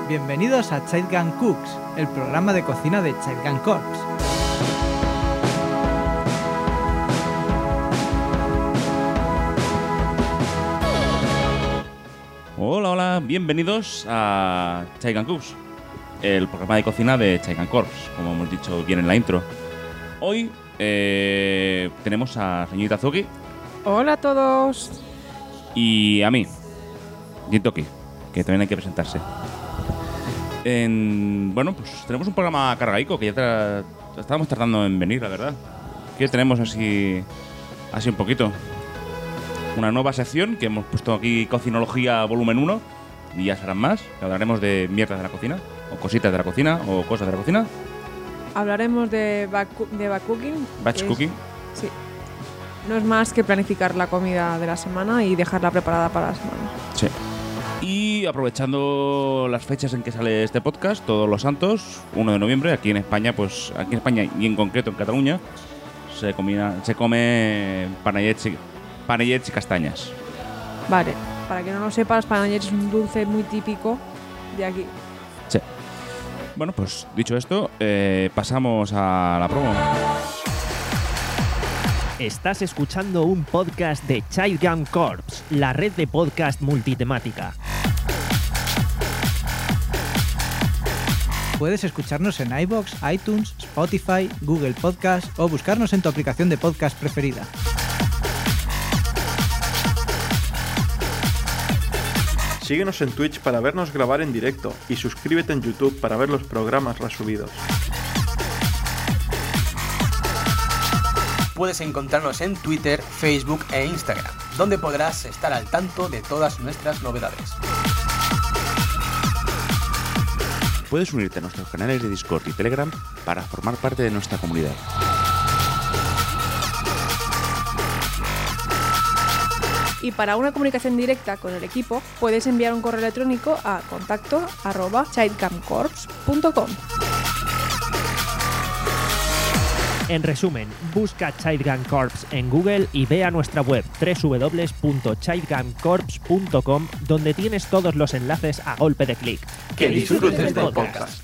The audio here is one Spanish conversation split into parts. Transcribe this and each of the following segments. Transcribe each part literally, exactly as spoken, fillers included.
Bienvenidos a Child Gun Cooks, el programa de cocina de Child Gun Corps. Hola, hola, bienvenidos a Child Gun Cooks, el programa de cocina de Child Gun Corps, como hemos dicho bien en la intro. Hoy eh, tenemos a señorita Zuki. Hola a todos. Y a mí, Jintoki, que también hay que presentarse. En, bueno, pues tenemos un programa cargaico que ya tra- estábamos tardando en venir, la verdad. Que tenemos así, así un poquito. Una nueva sección que hemos puesto aquí, Cocinología Volumen uno. Y ya serán más, que hablaremos de mierdas de la cocina, o cositas de la cocina, o cosas de la cocina. Hablaremos de back, de back cooking. Batch cooking. Es, sí. No es más que planificar la comida de la semana y dejarla preparada para la semana. Sí. Y aprovechando las fechas en que sale este podcast, Todos los Santos, uno de noviembre, aquí en España, pues aquí en España y en concreto en Cataluña, se, comina, se come panellets y, panellets y castañas. Vale, para que no lo sepas, panellets es un dulce muy típico de aquí. Sí. Bueno, pues dicho esto, eh, pasamos a la promo. Estás escuchando un podcast de Child Gun Corps, la red de podcast multitemática. Puedes escucharnos en iVoox, iTunes, Spotify, Google Podcast o buscarnos en tu aplicación de podcast preferida. Síguenos en Twitch para vernos grabar en directo y suscríbete en YouTube para ver los programas resubidos. Puedes encontrarnos en Twitter, Facebook e Instagram, donde podrás estar al tanto de todas nuestras novedades. Puedes unirte a nuestros canales de Discord y Telegram para formar parte de nuestra comunidad. Y para una comunicación directa con el equipo, puedes enviar un correo electrónico a contacto arroba childguncorps punto com. En resumen, busca Child Gun Corps en Google y ve a nuestra web doble u doble u doble u punto child gun corps punto com, donde tienes todos los enlaces a golpe de clic. Que disfrutes del podcast.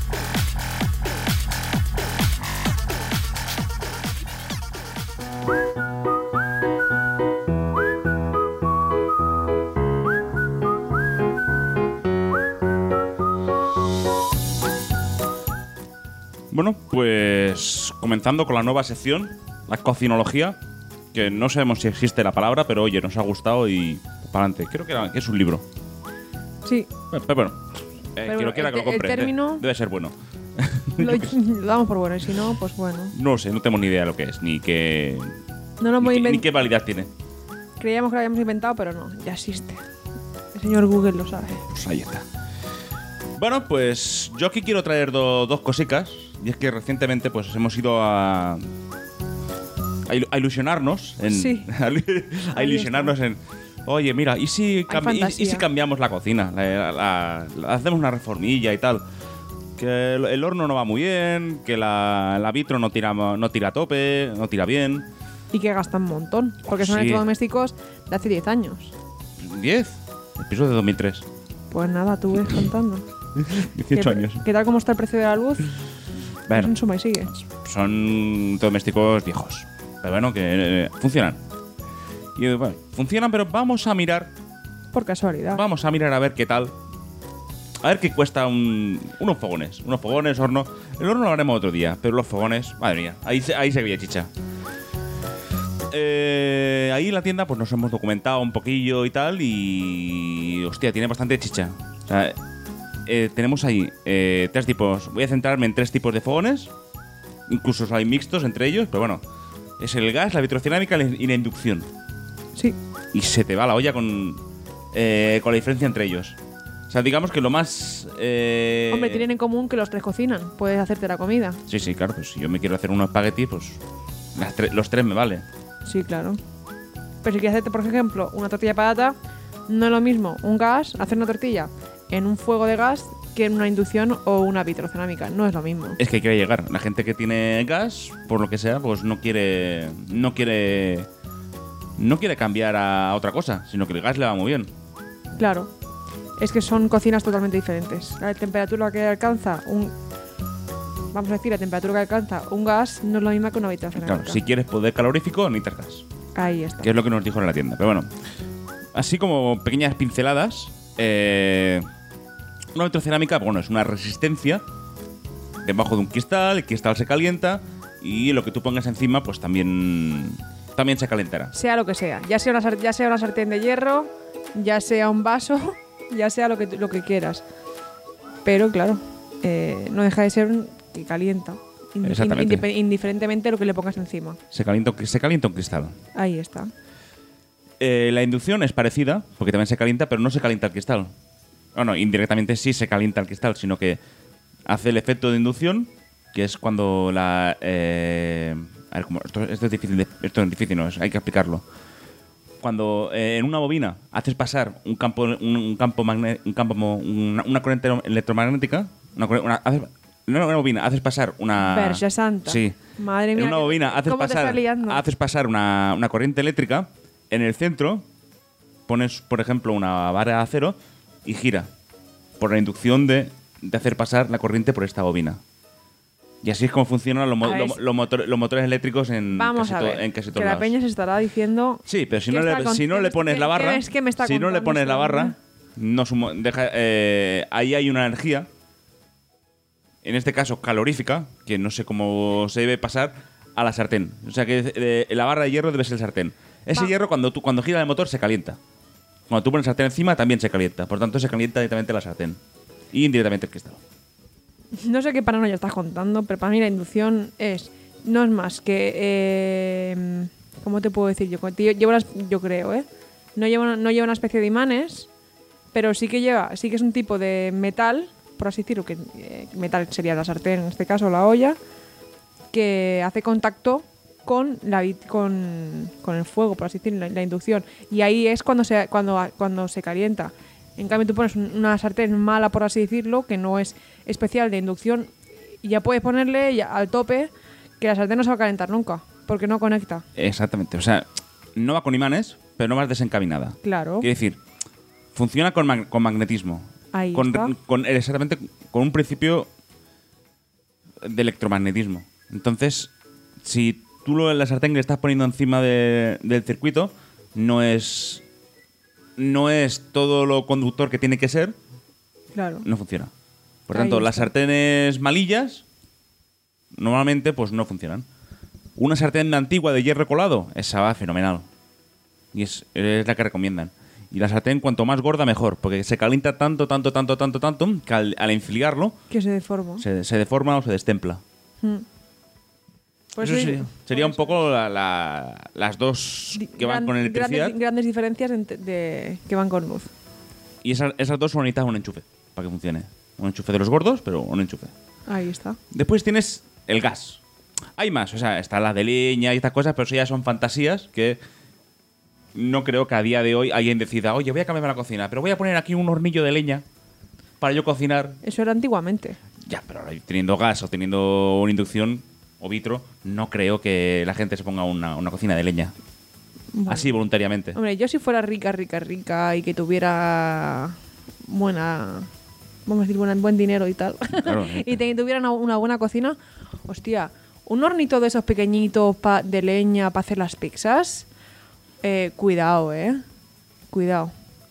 Bueno, pues comenzando con la nueva sección, la cocinología, que no sabemos si existe la palabra, pero oye, nos ha gustado y para adelante. Creo que, era, que es un libro. Sí, Pero, pero bueno, eh, Pero quien lo quiera el que lo te- el compre. término- Debe ser bueno. lo, lo damos por bueno y si no, pues bueno. No sé, no tenemos ni idea de lo que es, ni qué, No lo hemos ni, qué, ni inventado. qué validad tiene. Creíamos que lo habíamos inventado, pero no, ya existe. El señor Google lo sabe. Pues ahí está. Bueno, pues yo aquí quiero traer do- dos cositas. Y es que recientemente pues hemos ido a... A, ilu- a ilusionarnos en, Sí. a, ilu- a ilusionarnos en... Oye, mira, ¿y si, cambi- y- y, fantasía. si cambiamos la cocina? La- la- la- hacemos una reformilla y tal. Que el, el horno no va muy bien, que la, la vitro no tira, no tira a tope, no tira bien. Y que gastan un montón, porque son Sí. electrodomésticos de hace diez años. ¿diez? El piso de dos mil tres. Pues nada, tú ves contando. dieciocho ¿Qué, años. ¿Qué tal cómo está el precio de la luz? Bueno, Pues en suma y sigue. son domésticos viejos. Pero bueno, que eh, funcionan. Y eh, bueno, funcionan, pero vamos a mirar. Por casualidad. Vamos a mirar a ver qué tal. A ver qué cuesta un, unos fogones. Unos fogones, horno. El horno lo haremos otro día, pero los fogones, madre mía, ahí, se- ahí se veía chicha. Eh, ahí en la tienda pues nos hemos documentado un poquillo y tal. Y. Hostia, tiene bastante chicha. O sea, eh, tenemos ahí eh, tres tipos. Voy a centrarme en tres tipos de fogones. Incluso hay mixtos entre ellos, pero bueno. Es el gas, la vitrocerámica y la inducción. Sí. Y se te va la olla con, eh, con la diferencia entre ellos. O sea, digamos que lo más... eh, Hombre, tienen en común que los tres cocinan. Puedes hacerte la comida. Sí, sí, claro. Pues si yo me quiero hacer unos espaguetis, pues las tre- los tres me vale. Sí, claro. Pero si quieres hacerte, por ejemplo, una tortilla de patata, no es lo mismo un gas, hacer una tortilla en un fuego de gas que en una inducción o una vitrocerámica. No es lo mismo. Es que quiere llegar. La gente que tiene gas, por lo que sea, pues no quiere... No quiere... No quiere cambiar a otra cosa, sino que el gas le va muy bien. Claro. es que son cocinas totalmente diferentes. La temperatura que alcanza un... Vamos a decir, la temperatura que alcanza un gas no es la misma que una habitación Claro, cerámica. si quieres poder calorífico, necesitas gas. Ahí está. Que es lo que nos dijo en la tienda. Pero bueno, así como pequeñas pinceladas, eh, una vitrocerámica, bueno, es una resistencia debajo de un cristal, el cristal se calienta y lo que tú pongas encima, pues también, también se calentará. Sea lo que sea. Ya sea una, sar- ya sea una sartén de hierro, ya sea un vaso, ya sea lo que, lo que quieras. Pero claro, eh, no deja de ser un- que calienta. Indi- Exactamente. indip- indiferentemente de lo que le pongas encima. Se calienta, se calienta un cristal. Ahí está. Eh, la inducción es parecida, porque también se calienta, pero no se calienta el cristal. Bueno, indirectamente sí se calienta el cristal, sino que hace el efecto de inducción, que es cuando la... eh, a ver, ¿cómo? Esto, esto es difícil, de- esto es difícil, no, es- hay que explicarlo. Cuando eh, en una bobina haces pasar un campo, un, un campo, magne- un campo una, una corriente electromagnética, una, corri- una, haces, no, una bobina, haces pasar una... Verge santa. Sí. Madre mía. En una que- bobina haces ¿cómo te pasar, estás liando? haces pasar una, una corriente eléctrica, en el centro pones, por ejemplo, una vara de acero y gira por la inducción de, de hacer pasar la corriente por esta bobina. Y así es como funcionan los, mo- A ver, los, los motor- los motores eléctricos en Vamos casi, a to- ver. en casi que todos la lados. peña se estará diciendo... Sí, pero si ¿Qué no, está le, con- si no qué le me- pones la qué- barra, qué es que me está si no le contando pones este la barra, hombre? no sumo- deja, eh, ahí hay una energía, en este caso calorífica, que no sé cómo se debe pasar a la sartén. O sea que eh, la barra de hierro debe ser el sartén. Ese Va. hierro cuando tú cuando gira el motor se calienta. Cuando tú pones el sartén encima también se calienta. Por tanto se calienta directamente la sartén y indirectamente el cristal. No sé qué paranoia estás contando, pero para mí la inducción es... No es más que... Eh, ¿Cómo te puedo decir? Yo, lleva unas- yo creo, ¿eh? No lleva, una, no lleva una especie de imanes, pero sí que lleva... Sí que es un tipo de metal, por así decirlo, que eh, metal sería la sartén, en este caso la olla, que hace contacto con, la, vi- con, con el fuego, por así decirlo, la, la inducción. Y ahí es cuando se, cuando, cuando se calienta. En cambio, tú pones un- una sartén mala, por así decirlo, que no es especial de inducción, y ya puedes ponerle ya al tope que la sartén no se va a calentar nunca, porque no conecta. Exactamente. O sea, no va con imanes, pero no va desencaminada. Claro. Quiere decir, funciona con, mag- con magnetismo. Ahí con, está. con exactamente con un principio de electromagnetismo. Entonces, si tú lo, la sartén que le estás poniendo encima de- del circuito no es no es todo lo conductor que tiene que ser, Claro. no funciona. Por Ahí tanto, las está. sartenes malillas normalmente pues no funcionan. Una sartén antigua de hierro colado, esa va fenomenal. Y es, es la que recomiendan. Y la sartén cuanto más gorda mejor, porque se calienta tanto, tanto, tanto, tanto, tanto, que al, al enfriarlo Que se deforma. se, se deforma o se destempla. Mm. Por Eso eso sí, digo- sería por un poco la- la- las dos Di- que van gran- con electricidad. Grandes, grandes diferencias ent- de, que van con luz. Y esas, esas dos son necesitas un enchufe para que funcione. Un enchufe de los gordos, pero un enchufe. Ahí está. Después tienes el gas. Hay más, o sea, está la de leña y estas cosas, pero eso ya son fantasías que no creo que a día de hoy alguien decida, oye, voy a cambiarme la cocina, pero voy a poner aquí un hornillo de leña para yo cocinar. Eso era antiguamente. Ya, pero ahora teniendo gas o teniendo una inducción o vitro, no creo que la gente se ponga una, una cocina de leña. Bueno. Así voluntariamente. Hombre, yo si fuera rica, rica, rica y que tuviera buena, vamos a decir, buena, buen dinero y tal, Claro. y te- tuviera una, una buena cocina, hostia, un hornito de esos pequeñitos pa- de leña para hacer las pizzas, eh, cuidado, eh, cuidado.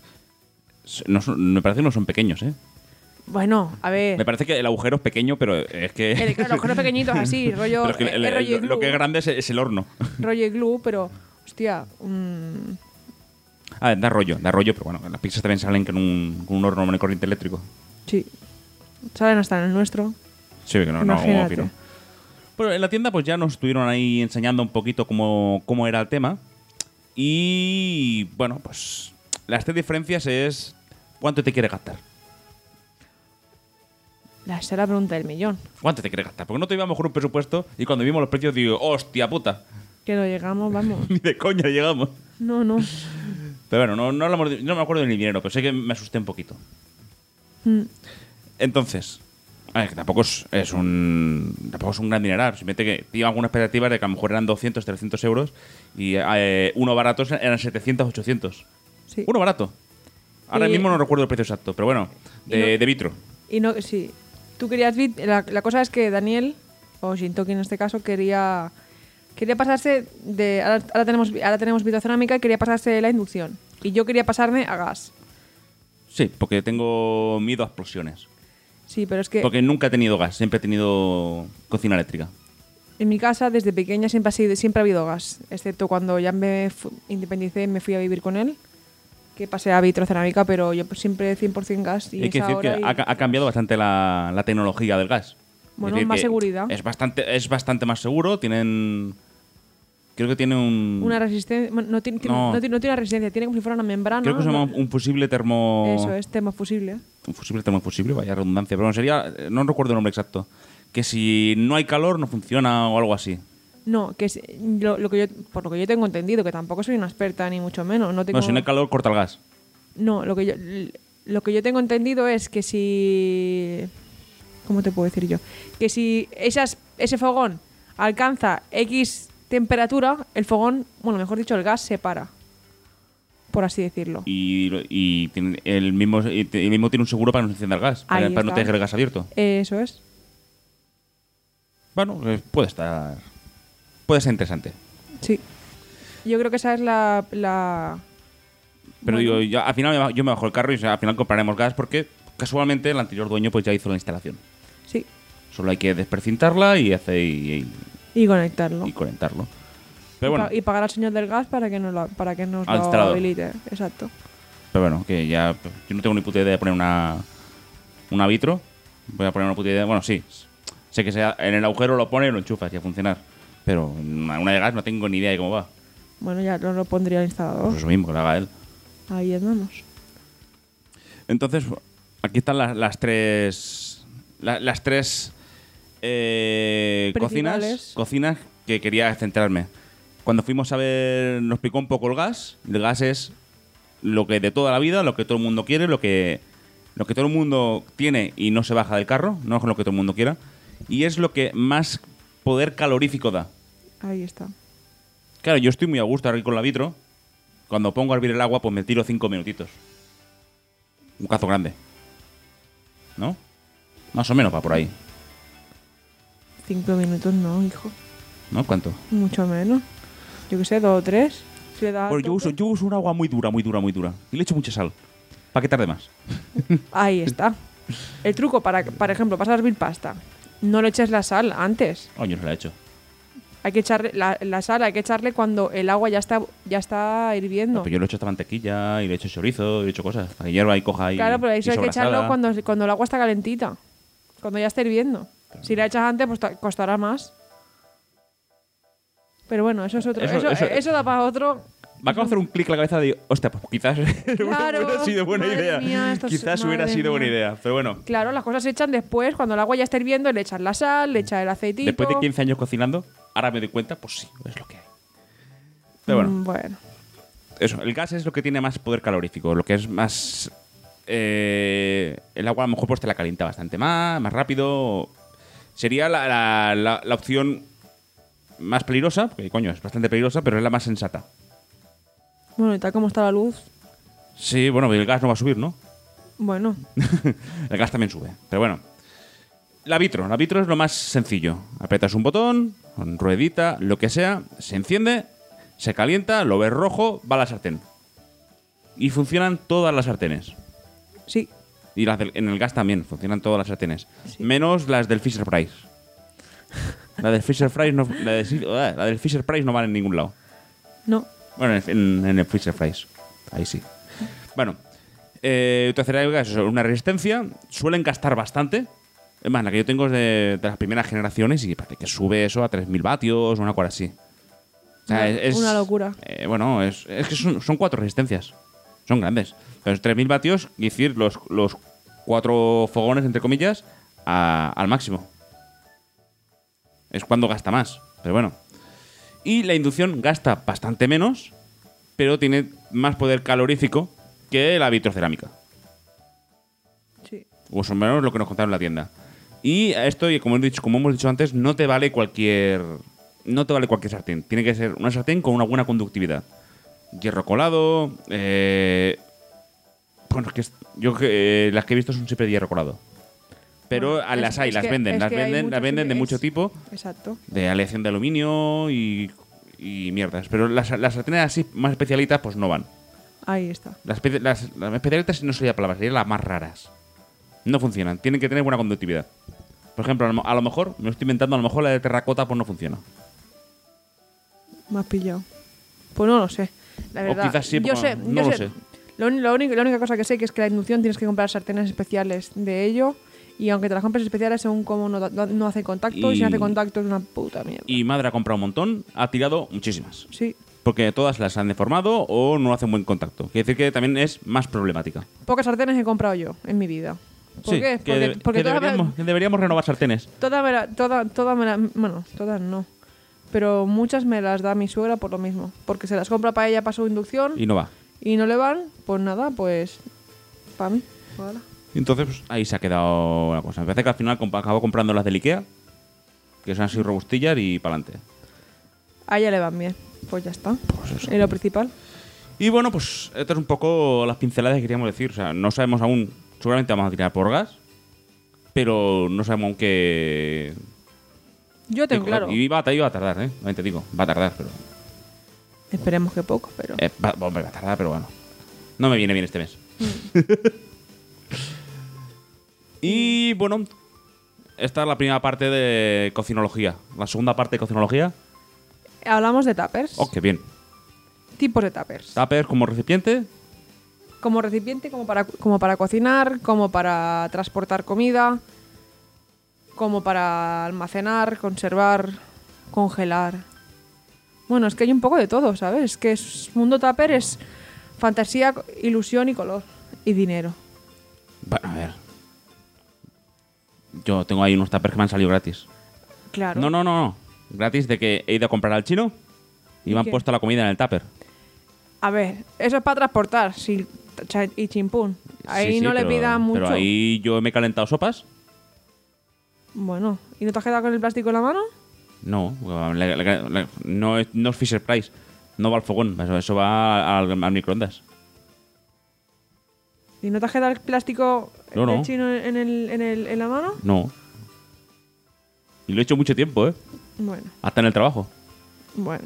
No son- me parece que no son pequeños, ¿eh? Bueno, a ver, Me parece que el agujero es pequeño, pero es que... el, claro, los conos pequeñitos así, rollo, Pero es que eh, el- eh, rollo el- lo que es iglú, grande es, es el horno. rollo iglú, pero, hostia, mm, A ver, da rollo, da rollo, pero bueno, las pizzas también salen con un, con un horno de corriente eléctrico. sí, saben hasta en el nuestro. Sí, que no, no, Imagínate. opino. Bueno, en la tienda pues ya nos estuvieron ahí enseñando un poquito cómo, cómo era el tema. Y bueno, pues las tres diferencias es cuánto te quieres gastar. La esa es la pregunta del millón. ¿Cuánto te quieres gastar? Porque no te íbamos con un presupuesto y cuando vimos los precios digo, hostia puta, Que no llegamos, vamos. ni de coña llegamos. No, no. Pero bueno, no, no, hablamos de- no me acuerdo del dinero, pero sé que me asusté un poquito. Mm. Entonces, a ver, que tampoco es, es un tampoco es un gran dineral. Simplemente que tenía algunas expectativas de que a lo mejor eran doscientos, trescientos euros y eh, uno barato eran setecientos, ochocientos. Sí. Uno barato. Ahora Y- mismo no recuerdo el precio exacto, pero bueno, Y de, no- de vitro. Y no, sí. Tú querías bit. La, la cosa es que Daniel, o Shintoki en este caso, quería. Quería pasarse de. Ahora, ahora tenemos, ahora tenemos vitrocerámica y quería pasarse de la inducción. Y yo quería pasarme a gas. Sí, porque tengo miedo a explosiones. Sí, pero es que Porque nunca he tenido gas, siempre he tenido cocina eléctrica. en mi casa desde pequeña siempre ha, sido, siempre ha habido gas. Excepto cuando ya me fu- independicé y me fui a vivir con él. Que pasé a vitrocerámica, pero yo pues siempre cien por ciento gas. Y Hay que es decir que ahora y- ha, ca- ha cambiado bastante la, la tecnología del gas. Es Bueno, decir, más que seguridad. Es bastante, es bastante más seguro, tienen... Creo que tiene un... Una resistencia. No tiene, tiene- No. no tiene, no tiene una resistencia, tiene como si fuera una membrana. Creo que se llama ¿no? un fusible termo... Eso es, termofusible. Un fusible termofusible, vaya redundancia. Pero bueno, sería... No recuerdo el nombre exacto. Que si no hay calor no funciona o algo así. No, que es, lo, lo que yo, por lo que yo tengo entendido, que tampoco soy una experta ni mucho menos. No, tengo, No, si no hay calor, corta el gas. no, lo que yo lo que yo tengo entendido es que si ¿cómo te puedo decir yo? Que si esas, ese fogón alcanza X temperatura, el fogón, bueno, mejor dicho, el gas se para. Por así decirlo. Y, y tiene el, mismo, y el mismo tiene un seguro para no se encienda el gas. Para, Ahí para no está. dejar el gas abierto. Eso es. Bueno, eh, puede estar... Puede ser interesante. Sí. Yo creo que esa es la, la Pero Bueno. digo, ya, al final me ba- yo me bajo el carro y o sea, al final compraremos gas porque casualmente el anterior dueño pues ya hizo la instalación. sí, Solo hay que desprecintarla y hacer y, y conectarlo. y, y conectarlo. Y, Pero bueno, pa- y pagar al señor del gas para que nos lo, para que nos Al lo instalador. habilite. Exacto. pero bueno, que ya pues, yo no tengo ni puta idea de poner una una vitro. Voy a poner una puta idea. Bueno, sí. Sé que sea en el agujero lo pones y lo enchufas y a funcionar. Pero una, una de gas no tengo ni idea de cómo va. Bueno, ya no lo pondría el instalador. Pues eso mismo, que lo haga él. Ahí andamos. Entonces, aquí están las, las tres. la- las tres eh, cocinas, Principales. cocinas que quería centrarme. Cuando fuimos a ver, nos picó un poco el gas. El gas es lo que de toda la vida, lo que todo el mundo quiere, lo que, lo que todo el mundo tiene y no se baja del carro, no es lo que todo el mundo quiera. Y es lo que más poder calorífico da. Ahí está. Claro, yo estoy muy a gusto aquí con la vitro. Cuando pongo a hervir el agua, pues me tiro cinco minutitos. Un cazo grande. ¿No? Más o menos va por ahí. Cinco minutos no, hijo. ¿No? ¿Cuánto? Mucho menos. Yo que sé, dos o tres. Si le das Pues yo toque. uso, yo uso un agua muy dura, muy dura, muy dura. Y le echo mucha sal. Para que tarde más. Ahí está. El truco para, por ejemplo, para hervir pasta. No le eches la sal antes. Oh, yo no se la he hecho. Hay que echarle la, la sal, hay que echarle cuando el agua ya está ya está hirviendo. No, pero yo le he hecho esta mantequilla y le he hecho chorizo y le he hecho cosas. Para que hierva y coja y Claro, pero y eso hay que sobrasada. echarlo cuando, cuando el agua está calentita. Cuando ya está hirviendo. Si la echas antes, pues ta- costará más. Pero bueno, eso es otro. Eso- Eso, eso- eso da para otro. Me acabo de hacer un clic en la cabeza de, hostia, pues quizás Claro, hubiera sido buena madre idea. mía, esto es- quizás hubiera madre sido buena mía. idea. Pero bueno, Claro, las cosas se echan después, cuando el agua ya está hirviendo, le echas la sal, le echas el aceitito. después de quince años cocinando, ahora me doy cuenta, pues sí, es lo que hay. Pero bueno, Mm, bueno. eso, el gas es lo que tiene más poder calorífico, lo que es más... eh, el agua a lo mejor pues te la calienta bastante más, más rápido. Sería la, la- la- la opción más peligrosa, porque coño, es bastante peligrosa, pero es la más sensata. Bueno, y tal como está la luz. Sí, bueno, el gas no va a subir, ¿no? Bueno, El gas también sube, pero bueno. La vitro, la vitro es lo más sencillo. Apretas un botón, con ruedita, lo que sea, se enciende, se calienta, lo ves rojo, va a la sartén. Y funcionan todas las sartenes. sí. Y las del- en el gas también, funcionan todas las sartenes. Sí. Menos las del Fisher Price. La del Fisher Price no, la, de- uh, la del Fisher Price no vale en ningún lado. No. Bueno, en, en- en el Fisher Price. Ahí sí. Bueno, eh, utilizar el gas es una resistencia. Suelen gastar bastante. Es más, la que yo tengo es de, de las primeras generaciones y parece que sube eso a tres mil vatios o una cosa así. O sea, Una- es, es- una locura. eh, bueno, es, es que son, son cuatro resistencias. Son grandes. Pero es tres mil vatios, y decir, los, los cuatro fogones, entre comillas, a- al máximo. Es cuando gasta más. Pero bueno. Y la inducción gasta bastante menos, pero tiene más poder calorífico que la vitrocerámica. Sí. O eso menos lo que nos contaron en la tienda. Y a esto, y como hemos dicho, como hemos dicho antes, no te vale cualquier. No te vale cualquier sartén. Tiene que ser una sartén con una buena conductividad. Hierro colado. Eh, Bueno, es que es- yo eh, las que he visto son siempre de hierro colado. Pero Bueno, a las es- hay, es las que- venden, es las que hay venden, las muchos venden de es- mucho tipo, Exacto. de aleación de aluminio y, y mierdas. Pero las, las sartenes así más especialitas, pues no van. Ahí está. Las, espe- las, las especialitas no sería palabra, serían las más raras. No funcionan, tienen que tener buena conductividad. Por ejemplo, a lo, a lo mejor, me lo estoy inventando, a lo mejor la de terracota pues no funciona. Me has pillado. Pues no lo sé. La O verdad. quizás sí, yo pero sé, no yo lo sé. sé. Lo, uni- lo único, la única cosa que sé que es que la inducción tienes que comprar sartenes especiales de ello. Y aunque te las compres especiales, según cómo no, no, no hace contacto, y... Y- si no hace contacto es una puta mierda. Y madre ha comprado un montón, ha tirado muchísimas. Sí. Porque todas las han deformado o no hacen buen contacto. Quiere decir que también es más problemática. Pocas sartenes he comprado yo en mi vida. ¿Por Sí, qué? que, Porque, de- porque que todas me- deberíamos, que deberíamos renovar sartenes. todas me la- toda- todas me la- bueno, todas no. Pero muchas me las da mi suegra por lo mismo. Porque se las compra para ella para su inducción Y no va. y no le van, pues nada, pues para mí. Voilà. Entonces, pues, ahí se ha quedado la cosa. Me parece que al final comp- acabo comprando las del Ikea, que son así robustillas y para adelante. A ella le van bien. Pues ya está. Pues eso. Es lo principal. Y bueno, pues esto es un poco las pinceladas que queríamos decir. O sea, no sabemos aún, seguramente vamos a tirar por gas, pero no sabemos aún qué... Yo tengo qué- claro. Y va, a- y va a tardar, ¿eh? También te digo, va a tardar, pero... Esperemos que poco, pero. eh, va, hombre, va a tardar, pero bueno. No me viene bien este mes. Y bueno, esta es la primera parte de cocinología. La segunda parte de cocinología. Hablamos de tuppers. Oh, qué bien. Tipos de tuppers. Tupper como recipiente. Como recipiente, como para, como para cocinar, como para transportar comida, como para almacenar, conservar, congelar. Bueno, es que hay un poco de todo, ¿sabes? Es que es, mundo tupper es fantasía, ilusión y color. Y dinero. Bueno, a ver. Yo tengo ahí unos tuppers que me han salido gratis. Claro. No, no, no, no. Gratis de que he ido a comprar al chino y, ¿Y me han qué? puesto la comida en el tupper. A ver, eso es para transportar sí, cha- y chimpún. Ahí Sí, sí, no le pero- pidan mucho. Pero ahí yo me he calentado sopas. Bueno, ¿y no te has quedado con el plástico en la mano? No, le- le- le- no, es, no es Fisher Price. No va al fogón. Eso, eso va al, al microondas. ¿Y no te has quedado el plástico No, no. del chino en, el, en, el, en la mano? No. Y lo he hecho mucho tiempo, ¿eh? Bueno, Hasta en el trabajo. bueno.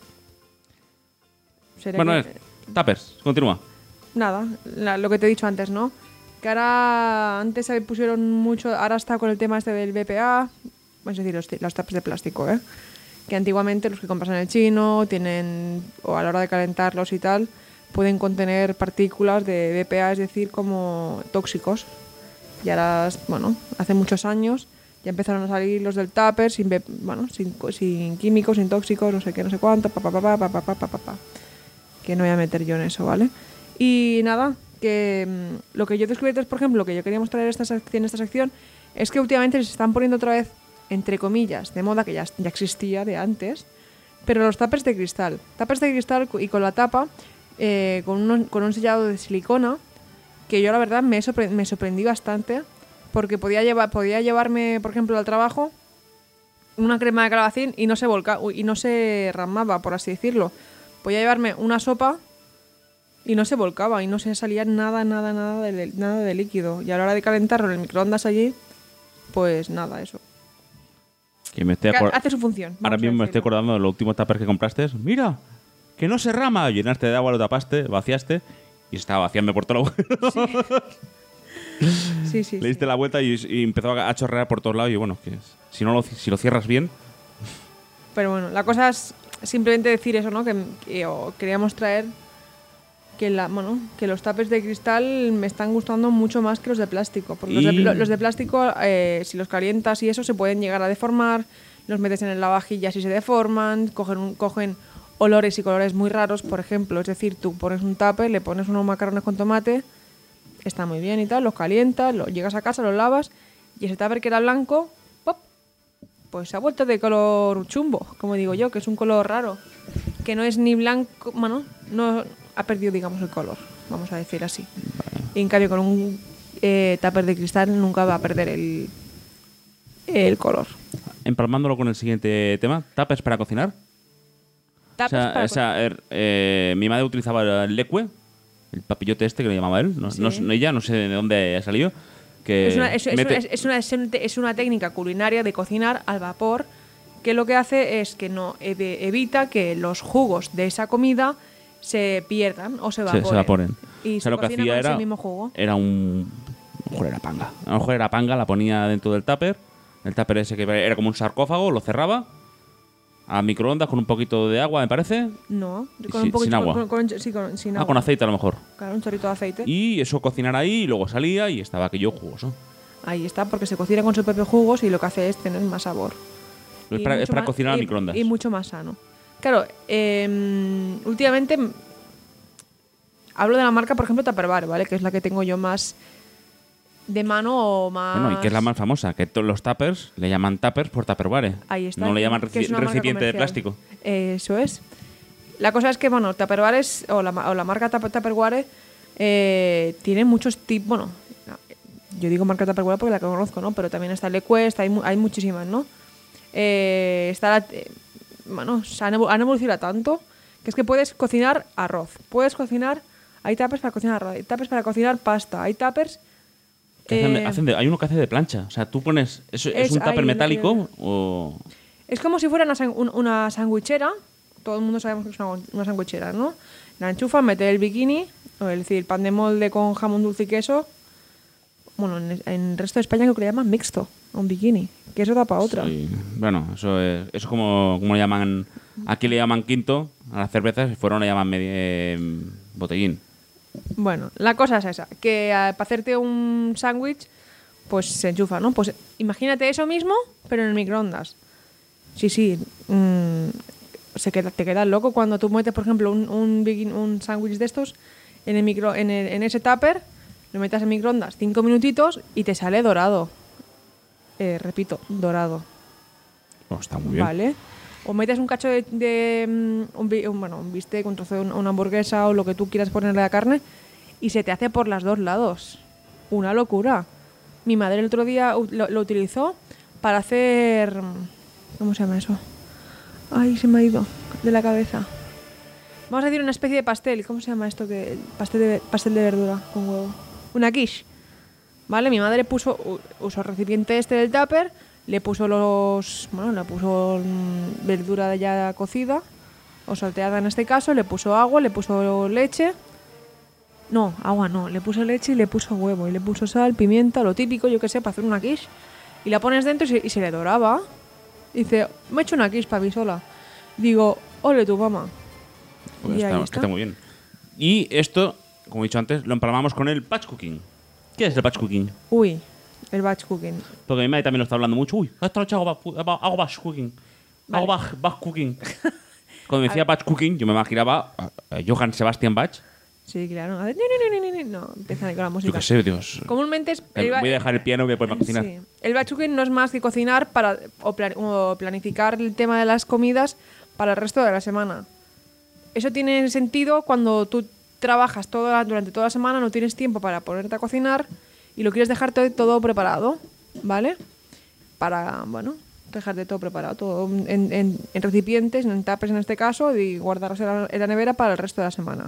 Sería Bueno, que- eh, tuppers, continúa. Nada, la- lo que te he dicho antes, ¿no? Que ahora, antes se pusieron mucho, ahora está con el tema este del B P A, es decir, los, ti- los tuppers de plástico, ¿eh? Que antiguamente los que compras en el chino tienen, o a la hora de calentarlos y tal, pueden contener partículas de B P A, es decir, como tóxicos. Y ahora, bueno, hace muchos años ya empezaron a salir los del tupper sin, B- bueno, sin, co- sin químicos, sin tóxicos, no sé qué, no sé cuánto, pa, pa, pa, pa, pa, pa, pa, pa, pa, pa. Que no voy a meter yo en eso, ¿vale? Y nada, que mm, lo que yo he descubierto es, por ejemplo, lo que yo quería mostrar en esta, sec- en esta sección, es que últimamente se están poniendo otra vez, entre comillas, de moda, que ya, ya existía de antes, pero los tuppers de cristal. Tuppers de cristal cu- y con la tapa, eh, con, uno- con un sellado de silicona, que yo la verdad me, sorpre- me sorprendí bastante, porque podía, llevar, podía llevarme, por ejemplo, al trabajo una crema de calabacín y no se volca, y no se ramaba, por así decirlo. Podía llevarme una sopa y no se volcaba y no se salía nada, nada, nada de, nada de líquido. Y a la hora de calentarlo en el microondas allí, pues nada, eso. Que me estoy Que acor- hace su función. Ahora vamos a mismo me estoy decirlo. acordando de los últimos tuppers que compraste. Mira, que no se rama. Llenaste de agua, lo tapaste, vaciaste y estaba vaciando por todo el agujero. Sí, sí. Le diste sí. la vuelta y, y empezó a, a chorrear por todos lados. Y bueno, que es- si, no lo, si lo cierras bien, Pero bueno, la cosa es simplemente decir eso, ¿no? Que, que o queríamos traer que, la, bueno, que los tapes de cristal me están gustando mucho más que los de plástico. Porque los, de, Y- lo- los de plástico, eh, si los calientas y eso, se pueden llegar a deformar. Los metes en el lavavajillas y se deforman. Cogen, un- cogen olores y colores muy raros, por ejemplo. Es decir, tú pones un tupper, le pones unos macarrones con tomate, está muy bien y tal, los calientas, los llegas a casa, los lavas y ese tupper que era blanco, ¡pop!, pues se ha vuelto de color chumbo, como digo yo, que es un color raro, que no es ni blanco, bueno, no ha perdido, digamos, el color, vamos a decir así. Y en cambio con un eh, tupper de cristal nunca va a perder el, el color. empalmándolo con el siguiente tema, tuppers para cocinar. Tuppers O sea, para o sea, er, eh, mi madre utilizaba el leque el papillote este que le llamaba él, no, Sí. no, ella, no sé de dónde ha salido, que Es una, es, es mete- una, es, una, es una- es una técnica culinaria de cocinar al vapor que lo que hace es que no ev- evita que los jugos de esa comida se pierdan o se se, evaporen. se evaporen. Y O sea, se lo que cocina hacía con era, ese mismo jugo. era un... A lo mejor era panga. A lo mejor era panga, la ponía dentro del tupper. El tupper ese que era como un sarcófago, lo cerraba a microondas con un poquito de agua, me parece. No, Y con si- un poquito sin agua. Con, con- sí, con- sin Ah, agua. con aceite a lo mejor. Claro, un chorrito de aceite. Y eso cocinar ahí y luego salía y estaba aquello jugoso. Ahí está, porque se cocina con sus propios jugos y lo que hace es tener más sabor. Es Y para, es mucho para más- cocinar a y- microondas. Y mucho más sano. Claro, eh, últimamente mm, hablo de la marca, por ejemplo, Tupperware, ¿vale? Que es la que tengo yo más de mano o más... Bueno, y que es la más famosa, que todos los tuppers le llaman tuppers por Tupperware. Ahí está. No le llaman que reci- es una marca recipiente de comercial. plástico. Eso es. La cosa es que, bueno, Tupperware es, o la, ma- o la marca Tup- Tupperware eh, tiene muchos tipos, bueno, yo digo marca Tupperware porque la conozco, ¿no? Pero también está LeQuest, hay, mu- hay muchísimas, ¿no? Eh, está la- eh, bueno, se han, evo- han evolucionado tanto que es que puedes cocinar arroz, puedes cocinar, hay tuppers para cocinar arroz, hay tuppers para cocinar pasta, hay tuppers... Que hacen de- eh, hacen de- hay uno que hace de plancha. O sea, tú pones... ¿Es, es Es- un tupper ahí, metálico lo o...? Es como si fuera una, san- un- una sandwichera. Todo el mundo sabemos que es una, una sandwichera, ¿no? La enchufas, metes el bikini, o es decir, pan de molde con jamón dulce y queso. Bueno, en, en el resto de España creo que le llaman mixto, a un bikini. Que eso da para otra. Sí. Bueno, eso es, eso es como, como le llaman... Aquí le llaman quinto a las cervezas y fueron le llaman medi- eh, botellín. Bueno, la cosa es esa, que eh, para hacerte un sándwich, pues se enchufa, ¿no? Pues imagínate eso mismo, pero en el microondas. Sí, sí. mm, se queda, te quedas loco cuando tú metes, por ejemplo, un, un, bikini- un sándwich de estos en, el micro, en, el- en ese tupper, lo metes en microondas cinco minutitos y te sale dorado. Eh, repito, dorado. Oh, está muy bien. ¿Vale? O metes un cacho de, de, mm, un, bi- un- bueno, un bistec, un trozo de un- una hamburguesa o lo que tú quieras ponerle a la carne y se te hace por los dos lados. Una locura. Mi madre el otro día u- lo, lo utilizó para hacer... ¿Cómo se llama eso? Ay, se me ha ido de la cabeza. Vamos a decir una especie de pastel. ¿Cómo se llama esto? Que pastel de, pastel de verdura con huevo. Una quiche. ¿Vale? Mi madre puso, u- usó el recipiente este del tupper, le puso los, bueno, le puso mm, verdura ya cocida, o salteada en este caso, le puso agua, le puso leche. No, agua no, le puso leche y le puso huevo, y le puso sal, pimienta, lo típico, yo que sé, para hacer una quiche. Y la pones dentro y se, y se le doraba. Dice, me he hecho una quiche para mí sola. Digo, ole tu mamá. Pues Y está, ahí es que está. está muy bien. Y esto, como he dicho antes, lo empalmamos con el batch cooking. ¿Qué es el batch cooking? Uy, el batch cooking. Porque mi madre también lo está hablando mucho. Uy, esta noche hago, ba- hago batch cooking. Hago Vale. batch, batch cooking. Cuando decía batch cooking, yo me imaginaba a, a Johann Sebastian Bach. Sí, claro. A ver, ni, ni, ni, ni, ni. No, empiezan ahí con la Yo música. qué sé, Dios. Comúnmente es... Eh, el ba- voy a dejar el piano y voy a ponerme a cocinar. Sí. El batch cooking no es más que cocinar para o, plan- o planificar el tema de las comidas para el resto de la semana. Eso tiene sentido cuando tú trabajas toda, durante toda la semana, no tienes tiempo para ponerte a cocinar y lo quieres dejar todo, todo preparado, ¿vale? Para, bueno, dejarte todo preparado, todo en, en- en recipientes, en tuppers en este caso, y guardarlos en la, en la nevera para el resto de la semana.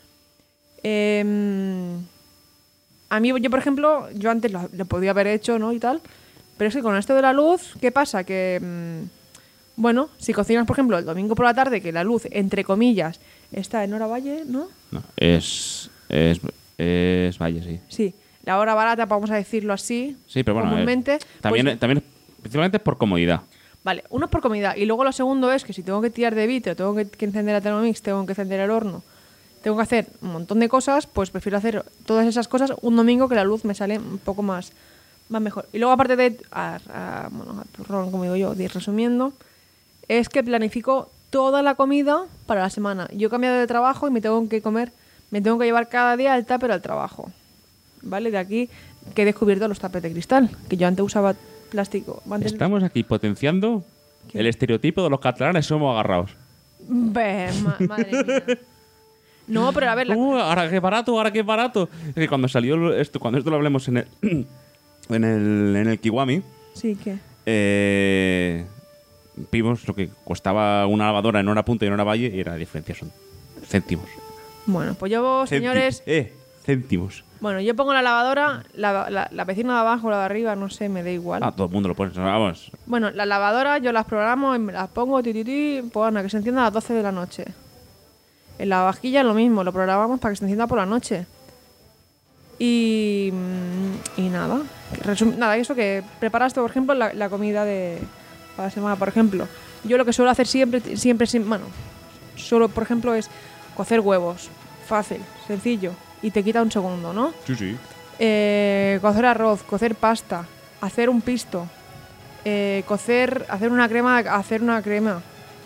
Em, a mí, yo por ejemplo, yo antes lo, lo podía haber hecho, ¿no? Y tal, pero es que con esto de la luz, ¿qué pasa? Que, mm, bueno, si cocinas, por ejemplo, el domingo por la tarde, que la luz, entre comillas, está en hora valle, ¿no? No, es, es, es Valle, sí. Sí, la hora barata, vamos a decirlo así, Sí, pero bueno, comúnmente. es- también, pues- también principalmente es por comodidad. Vale, uno es por comida. Y luego lo segundo es que si tengo que tirar de vitro, tengo que, que encender la Thermomix, tengo que encender el horno, tengo que hacer un montón de cosas, pues prefiero hacer todas esas cosas un domingo que la luz me sale un poco más, más mejor. Y luego aparte de, a, a- bueno, a turrón, como digo yo, de ir resumiendo, es que planifico toda la comida para la semana. Yo he cambiado de trabajo y me tengo que comer, me tengo que llevar cada día el tupper al trabajo. ¿Vale? De aquí que he descubierto los tuppers de cristal, que yo antes usaba plástico. Antes- Estamos aquí potenciando el estereotipo de los catalanes somos agarrados. Ve, ma- madre mía. No, pero a ver, la- Uh, ahora qué barato, ahora qué barato. Es que cuando salió esto, cuando esto lo hablemos en el, en el, en el Kiwami, sí que eh, vimos lo que costaba una lavadora en hora punta y en hora valle y la diferencia son céntimos. Bueno, pues yo, señores... Céntimos. Eh, céntimos. Bueno, yo pongo la lavadora, la, la, la vecina de abajo, la de arriba, no sé, me da igual. Ah, todo el mundo lo pone. Vamos. Bueno, la lavadora yo las programo y me las pongo, ti, ti, ti, pues Ana, que se encienda a las doce de la noche. En la vajilla lo mismo, lo programamos para que se encienda por la noche. Y, y nada, Resum, nada, eso que preparas, por ejemplo, la, la comida de para la semana, por ejemplo. Yo lo que suelo hacer siempre, siempre, bueno, solo, por ejemplo, es cocer huevos. Fácil, sencillo. Y te quita un segundo, ¿no? Sí, sí. Eh, cocer arroz, cocer pasta, hacer un pisto, eh, cocer, hacer una crema, hacer una crema,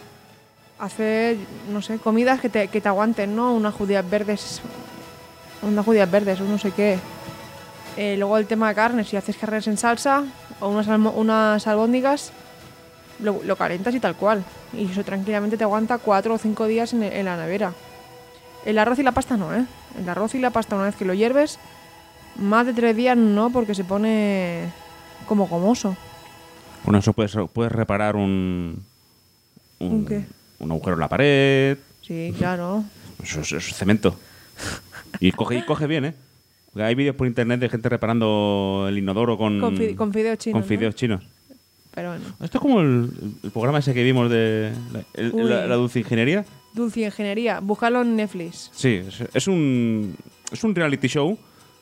hacer, no sé, comidas que te, que te aguanten, ¿no? Unas judías verdes, unas judías verdes, o no sé qué. Eh, luego el tema de carnes, si haces carnes en salsa o unas, almo, unas albóndigas, lo, lo calentas y tal cual. Y eso tranquilamente te aguanta cuatro o cinco días en, en la nevera. El arroz y la pasta no, ¿eh? El arroz y la pasta una vez que lo hierves, más de tres días no, porque se pone como gomoso. Bueno, eso puedes, puedes reparar un, un... ¿Un qué? Un agujero en la pared. Sí, claro. Eso, eso es cemento. Y coge, y coge bien, ¿eh? Porque hay vídeos por internet de gente reparando el inodoro con... Con, fi con fideos chinos, Con fideos ¿no? chinos. Pero bueno. Esto es como el, el programa ese que vimos de la, el, la, la dulce ingeniería. Dulce ingeniería, búscalo en Netflix. Sí, es, es un es un reality show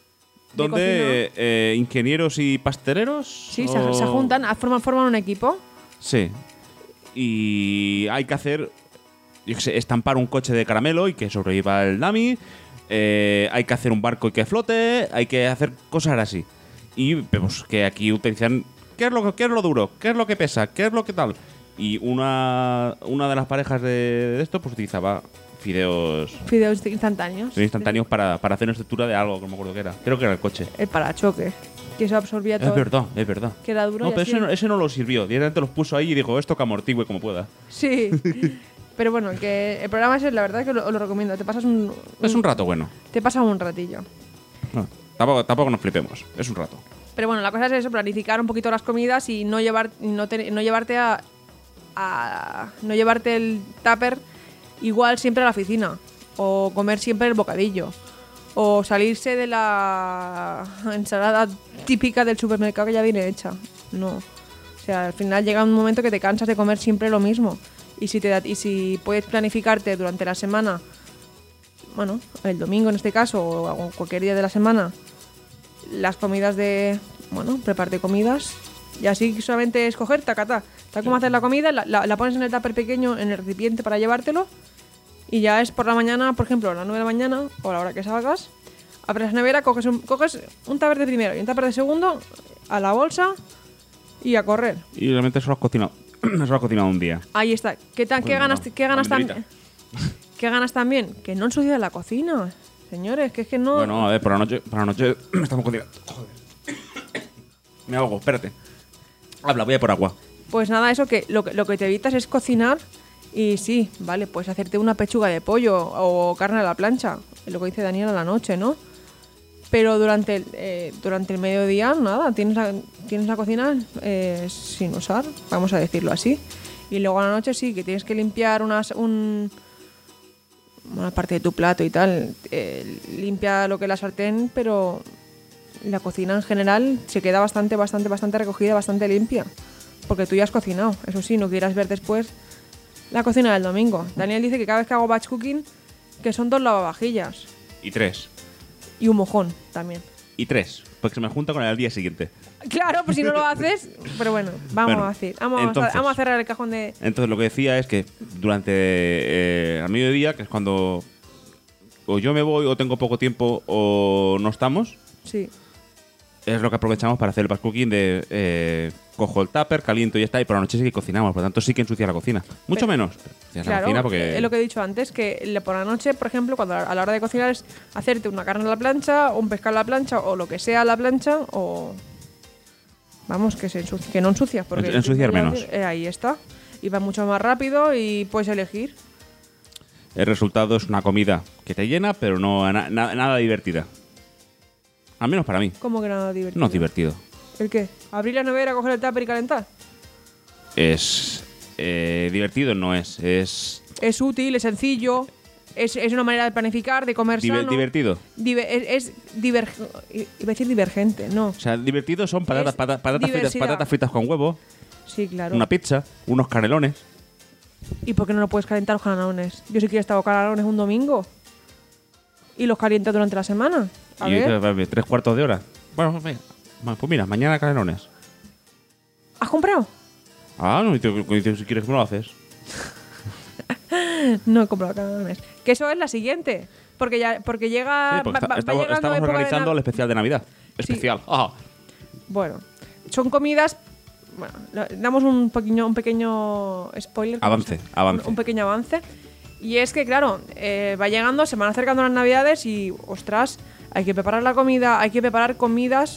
donde eh, ingenieros y pasteleros... Sí, o... se, se juntan, forman, forman un equipo. Sí. Y hay que hacer, yo qué sé, estampar un coche de caramelo y que sobreviva el dummy. Eh, hay que hacer un barco y que flote. Hay que hacer cosas así. Y vemos que aquí utilizan... ¿Qué es lo, qué es lo duro? ¿Qué es lo que pesa? ¿Qué es lo que tal? Y una, una de las parejas de, de esto pues utilizaba fideos... Fideos instantáneos. Instantáneos para, para hacer una estructura de algo, que no me acuerdo qué era. Creo que era el coche. El parachoque, que eso absorbía todo. Es verdad, es verdad. Que era duro. No, y pero así- ese no, ese no lo sirvió. Directamente los puso ahí y dijo, esto que amortigue como pueda. Sí. Pero bueno, que el programa ese, la verdad es que lo, lo recomiendo. Te pasas un, Es un rato bueno. Te pasas un ratillo. No, tampoco, tampoco nos flipemos. Es un rato. Pero bueno, la cosa es eso, planificar un poquito las comidas y no llevar y no, te- no llevarte a, a no llevarte el tupper igual siempre a la oficina o comer siempre el bocadillo o salirse de la ensalada típica del supermercado que ya viene hecha. No. O sea, al final llega un momento que te cansas de comer siempre lo mismo. Y si te da- y si puedes planificarte durante la semana, bueno, el domingo en este caso o cualquier día de la semana, las comidas de, bueno, prepararte comidas y así solamente escoger, tacata, tal como haces la comida, la, la, la pones en el tupper pequeño, en el recipiente para llevártelo y ya es por la mañana, por ejemplo, a las nueve de la mañana o a la hora que salgas, abres la nevera, coges un, coges un tupper de primero y un tupper de segundo a la bolsa y a correr. Y realmente eso lo has cocinado. Eso lo has cocinado un día. Ahí está. ¿Qué, ta- Pues qué no, ganas, qué ganas una también? ¿Qué ganas también? Que no ensucias la cocina, señores, que es que no... Bueno, a ver, por la noche, por la noche estamos cocinando. Joder. Me ahogo, espérate. Habla, voy a por agua. Pues nada, eso que lo, que lo que te evitas es cocinar y sí, vale, puedes hacerte una pechuga de pollo o carne a la plancha, es lo que dice Daniel a la noche, ¿no? Pero durante el, eh, durante el mediodía, nada, tienes la, tienes la cocina eh, sin usar, vamos a decirlo así. Y luego a la noche sí, que tienes que limpiar unas, un, una parte de tu plato y tal. Eh, limpia lo que es la sartén, pero la cocina en general se queda bastante, bastante, bastante recogida, bastante limpia. Porque tú ya has cocinado. Eso sí, no quieras ver después la cocina del domingo. Daniel dice que cada vez que hago batch cooking, que son dos lavavajillas. Y tres. Y un mojón también. Y tres. Porque se me junta con el al día siguiente. Claro, pues si no lo haces. Pero bueno, vamos Bueno, a decir. Vamos, entonces- a, vamos a cerrar el cajón de. Entonces lo que decía es que durante eh, al mediodía, que es cuando o yo me voy o tengo poco tiempo o no estamos, Sí. es lo que aprovechamos para hacer el batch cooking de eh, cojo el tupper, caliento y ya está, y por la noche sí que cocinamos, por lo tanto sí que ensucia la cocina. Mucho Pero- menos. Ensucias la Claro, cocina porque es lo que he dicho antes, que le- por la noche, por ejemplo, cuando a la hora de cocinar es hacerte una carne a la plancha, un pescado a la plancha, o lo que sea a la plancha, o... Vamos, que, se ensuci- que no ensucias. Porque En- ensuciar menos. Eh, ahí está. Y va mucho más rápido y puedes elegir. el resultado es una comida que te llena, pero no na- na- nada divertida. Al menos para mí. ¿Cómo que nada divertido? No es divertido. ¿El qué? ¿Abrir la nevera, coger el tupper y calentar? Es eh, divertido, no es. Es Es útil, es sencillo. Es, es una manera de planificar, de comer Diver- sano. divertido. Dive- es es diver- iba a decir divergente, no. O sea, divertido son patatas, Es pata- patatas, fritas, diversidad. patatas fritas con huevo, Sí, claro. una pizza, unos canelones. ¿Y por qué no lo puedes calentar los canelones? Yo sí quiero estar canelones un domingo. Y los caliento durante la semana. A y ver. eh, tres cuartos de hora. Bueno, venga. Pues mira, mañana canelones. ¿Has comprado? Ah, no, y te- y te- si quieres, ¿cómo lo haces? No he comprado canelones. Que eso es la siguiente. Porque ya porque llega. Sí, porque va- está- va- va estamos, llegando estamos época de organizando Nav- el especial de Navidad. Especial. Ajá. Bueno, son comidas. Bueno, lo- damos un pequeño, un pequeño spoiler. ¿cómo Avance, se- avance. Un, un pequeño avance. Y es que, claro, eh, va llegando, se van acercando las Navidades y, ostras, hay que preparar la comida, hay que preparar comidas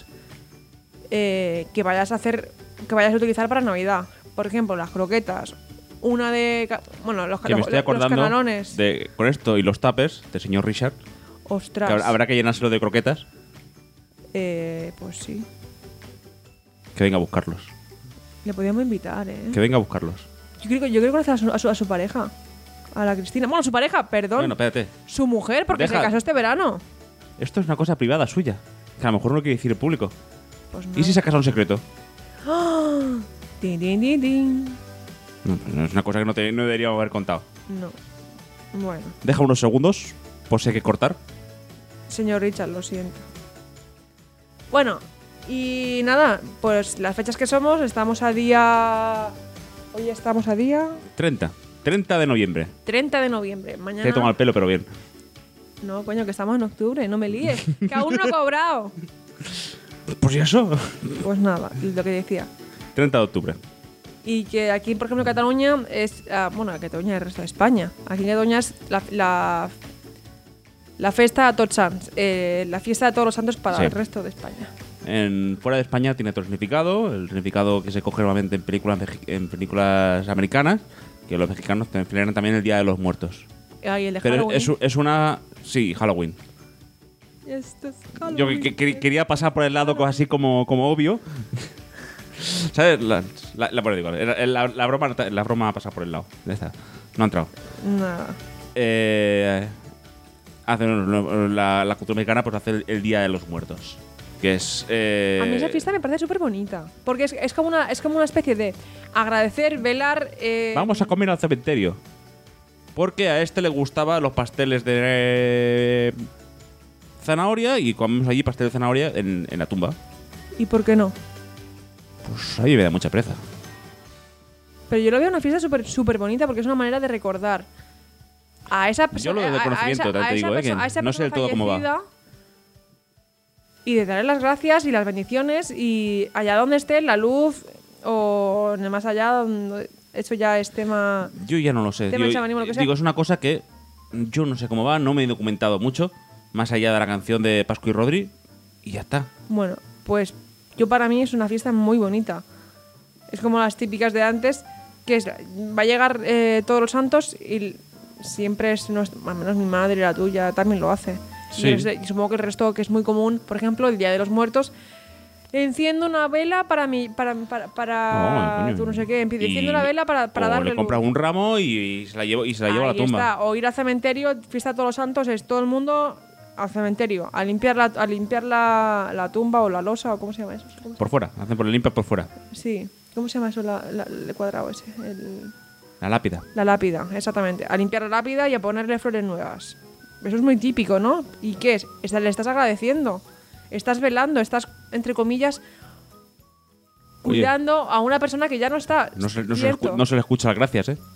eh, que vayas a hacer, que vayas a utilizar para Navidad. Por ejemplo, las croquetas. Una de. ca- Bueno, los, Que me los- estoy los acordando canalones. de, con esto y los tapers del señor Richard. Ostras. Que habrá- habrá que llenárselo de croquetas. Eh, pues sí. Que venga a buscarlos. Le podíamos invitar, ¿eh? Que venga a buscarlos. Yo creo, yo creo conocer a su, a, su, a su pareja. A la Cristina. Bueno, su pareja, perdón. Bueno, espérate. Su mujer, porque Deja- se casó este verano. Esto es una cosa privada suya. Que a lo mejor no lo quiere decir el público. Pues ¿Y si se casa un secreto? ¡Ah! Tin, tin, tin, tin. No, pues no es una cosa que no, te, no deberíamos haber contado. No. Bueno, Deja unos segundos, por si hay que cortar. señor Richard, lo siento. Bueno, y nada, pues las fechas que somos, estamos a día. Hoy estamos a día treinta. treinta de noviembre. treinta de noviembre. Mañana. Te he tomado el pelo, pero bien. No, coño, que estamos en octubre, no me líes. Que aún no he cobrado. Pues ya eso. Pues nada, lo que decía. treinta de octubre. Y que aquí, por ejemplo, en Cataluña es. ah, bueno, en Cataluña y el resto de España. Aquí en Cataluña es la, la, la fiesta de Tots Sants. eh, la fiesta de todos los santos para Sí. el resto de España. En, fuera de España tiene otro significado. El significado que se coge normalmente en películas, meji- en películas americanas. Que los mexicanos te celebran también el Día de los Muertos. Ah, y el de Pero Halloween. es, es una. Sí, Halloween. Esto es Yo Halloween. que- que- quería pasar por el lado co- así como, como obvio. ¿Sabes? La, la, la, bueno, digo, la, la- la broma, la broma ha pasado por el lado. Ya está. No ha entrado. Nada. Eh, hace, la, la cultura mexicana pues hace el, el Día de los Muertos. Que es. eh, A mí esa fiesta me parece súper bonita. Porque es, es, como una, es como una especie de agradecer, velar. eh, Vamos a comer al cementerio. Porque a este le gustaban los pasteles de eh, zanahoria y comemos allí pastel de zanahoria en, en la tumba. ¿Y por qué no? Pues ahí me da mucha pereza. Pero yo lo veo una fiesta súper súper bonita porque es una manera de recordar a esa persona. Yo lo de a- a conocimiento, esa- también a te esa digo, eh, que perso- a esa no sé del persona todo cómo va. fallecida Y de darle las gracias y las bendiciones y allá donde esté, en la luz o en el más allá, donde eso ya es tema. Yo ya no lo sé. Tema Yo- chamanismo, lo que sea. digo, es una cosa que yo no sé cómo va, no me he documentado mucho, más allá de la canción de Pascu y Rodri, y ya está. Bueno, pues yo para mí es una fiesta muy bonita. Es como las típicas de antes, que es, va a llegar eh, todos los santos y siempre es, nuestro, al menos mi madre y la tuya también lo hace. Sí. Y, el resto- y supongo que el resto, que es muy común, por ejemplo, el Día de los Muertos, enciendo una vela para mi, para, para, para No, coño. tú no sé qué, Y- enciendo una vela para, para o darle le compras luz. un ramo y, y se la llevo, y se la llevo a la Ahí tumba. está. O ir al cementerio, fiesta de todos los santos, es todo el mundo al cementerio, a limpiar la, a limpiar la, la tumba o la losa, o cómo se llama eso. ¿Cómo se- Por fuera, hacen por el limpia por fuera. Sí, ¿cómo se llama eso? La, la- el cuadrado ese. El- La lápida. la lápida, exactamente. A limpiar la lápida y a ponerle flores nuevas. Eso es muy típico, ¿no? ¿Y qué es? Está- Le estás agradeciendo. Estás velando, estás, entre comillas, Oye. cuidando a una persona que ya no está. No se, no, se le, ¿cierto? escu- no se le escucha las gracias, ¿eh?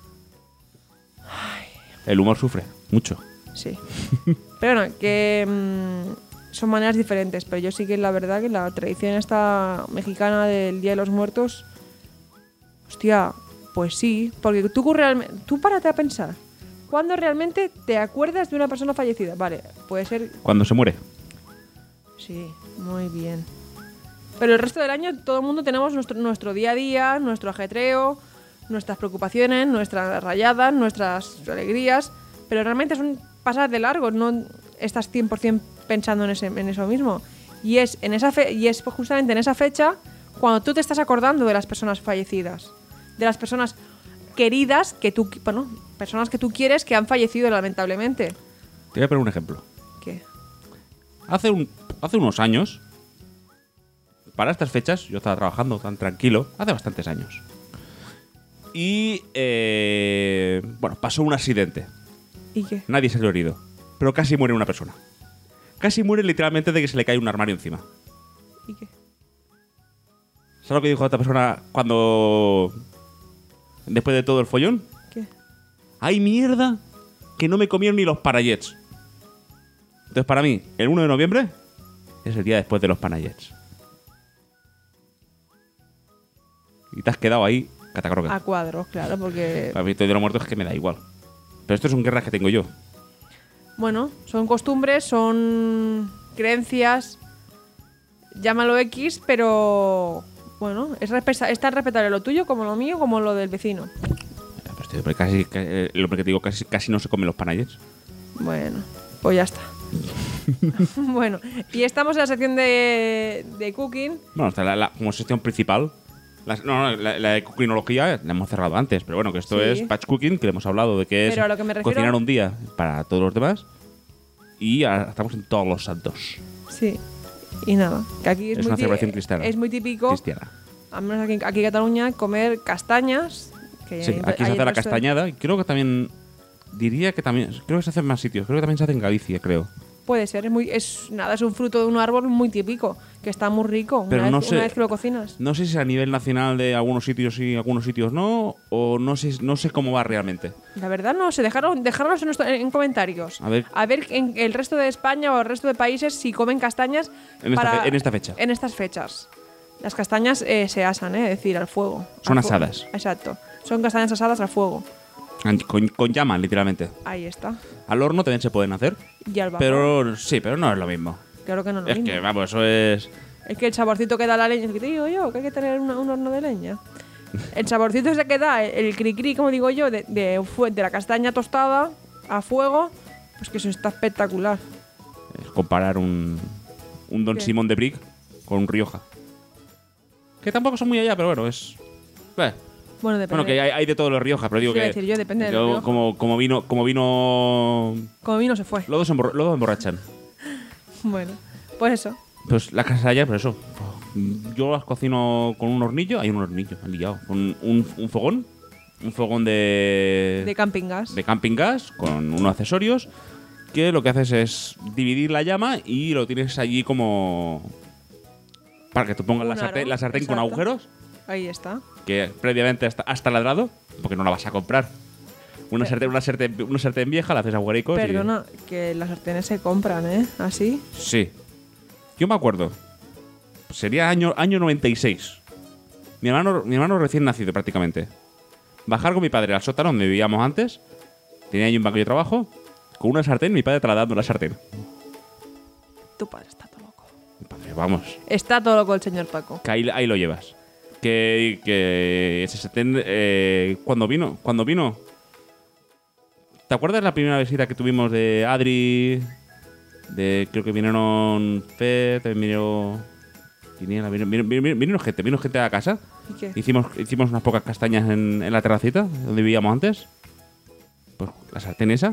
El humor sufre, mucho. Sí. Pero bueno, que mm, son maneras diferentes. Pero yo sí que la verdad que la tradición esta mexicana del Día de los Muertos. Hostia, pues sí. Porque tú realmente. Tú párate a pensar. ¿Cuándo realmente te acuerdas de una persona fallecida? Vale, puede ser. Cuando se muere. Sí, muy bien. Pero el resto del año todo el mundo tenemos nuestro, nuestro día a día, nuestro ajetreo, nuestras preocupaciones, nuestras rayadas, nuestras alegrías. Pero realmente son pasar de largo, no estás cien por ciento pensando en, ese, en eso mismo. Y es, en esa fe, y es justamente en esa fecha cuando tú te estás acordando de las personas fallecidas. De las personas... queridas que tú, bueno, personas que tú quieres que han fallecido lamentablemente. Te voy a poner un ejemplo. ¿Qué? Hace, un, hace unos años, para estas fechas, yo estaba trabajando tan tranquilo, hace bastantes años. Y, eh, bueno, pasó un accidente. ¿Y qué? Nadie salió herido, pero casi muere una persona. Casi muere literalmente de que se le cae un armario encima. ¿Y qué? ¿Sabes lo que dijo otra persona cuando... después de todo el follón? ¿Qué? ¡Ay, mierda! Que no me comieron ni los Panayets. Entonces, para mí, el uno de noviembre es el día después de los Panayets. Y te has quedado ahí, catacroca. A cuadros, claro, porque... Para mí, todo de los muertos es que me da igual. Pero esto son guerras que tengo yo. Bueno, son costumbres, son creencias, llámalo X, pero bueno, es, respe- es tan respetable lo tuyo como lo mío, como lo del vecino. Pues, tío, pero casi, casi, lo que te digo, casi, casi no se comen los Panayets. Bueno, pues ya está. Bueno, y estamos en la sección de, de cooking. Bueno, está la, la, como sección principal. La, no, no, la, la de cookinología la hemos cerrado antes, pero bueno, que esto Sí. es batch cooking, que le hemos hablado de que es Pero a lo que me refiero- cocinar un día para todos los demás. Y ahora estamos en todos los santos. Sí, y nada, que aquí es, Es muy, una ti- celebración cristiana. es muy típico, Cristiana. al menos aquí, aquí en Cataluña, comer castañas. Que Sí, hay- aquí hay se hace la el resto de- castañada. Y creo que también. Diría que también. Creo que se hace en más sitios. Creo que también se hace en Galicia, creo. Puede ser, es muy, es nada, es un fruto de un árbol muy típico, que está muy rico Pero una, no vez, sé- una vez que lo cocinas. No sé si a nivel nacional de algunos sitios sí, algunos sitios no. O no sé, no sé cómo va realmente. La verdad no sé, dejaron, dejarnos en, nuestro- en comentarios. A ver. en el resto de España o el resto de países si comen castañas En esta para- fe- en esta fecha. En estas fechas. Las castañas eh, se asan, ¿eh? Es decir, al fuego. Son Al fuego. asadas. Exacto. Son castañas asadas al fuego. Con, con llama, literalmente. Ahí está. Al horno también se pueden hacer. Y al vapor. Pero sí, pero no es lo mismo. Claro que no es lo Es mismo. que, vamos, eso es. Es que el saborcito que da la leña, es que te digo yo, que hay que tener una- un horno de leña. El saborcito ese que da, el cri-cri, como digo yo, de, de, fue- de la castaña tostada a fuego, pues que eso está espectacular. Es comparar un, un Don ¿Qué? Simón de Brick con un Rioja. Que tampoco son muy allá, pero bueno, es. eh. Bueno, depende. Bueno, que hay, hay de todos los Rioja, pero digo Sí, iba a que. decir yo, depende del yo, Rioja. como, como vino. Como vino. Como vino se fue. Los dos, embor- los dos emborrachan. Bueno, pues eso. Pues las castañas, por eso. Yo las cocino con un hornillo. Hay un hornillo, han liado. Con un, un fogón. Un fogón de. De camping gas. de camping gas con unos accesorios que lo que haces es dividir la llama y lo tienes allí como para que tú pongas Un la sartén, aro, la sartén con exacto. agujeros Ahí está. que previamente está hasta ladrado porque no la vas a comprar una Pe- sartén una sartén una sartén vieja la haces agujericos y- Perdona, que las sartenes se compran, ¿eh? Así. sí, yo me acuerdo, sería año año noventa y seis, mi hermano mi hermano recién nacido prácticamente, bajar con mi padre al sótano donde vivíamos antes, tenía allí un banco de trabajo con una sartén, mi padre trasladando la sartén. Tu padre está todo loco. Mi padre, vamos, Está todo loco el señor Paco. que ahí, ahí lo llevas. Que, que ese sartén, eh, cuando vino, cuando vino, ¿te acuerdas la primera visita que tuvimos de Adri? De, creo que vinieron Fe, también vino, Quiniela, vino, vino, vino- vino gente, vino gente a la casa. ¿Y qué? Hicimos, hicimos unas pocas castañas en, en la terracita, donde vivíamos antes. Pues la sartén esa.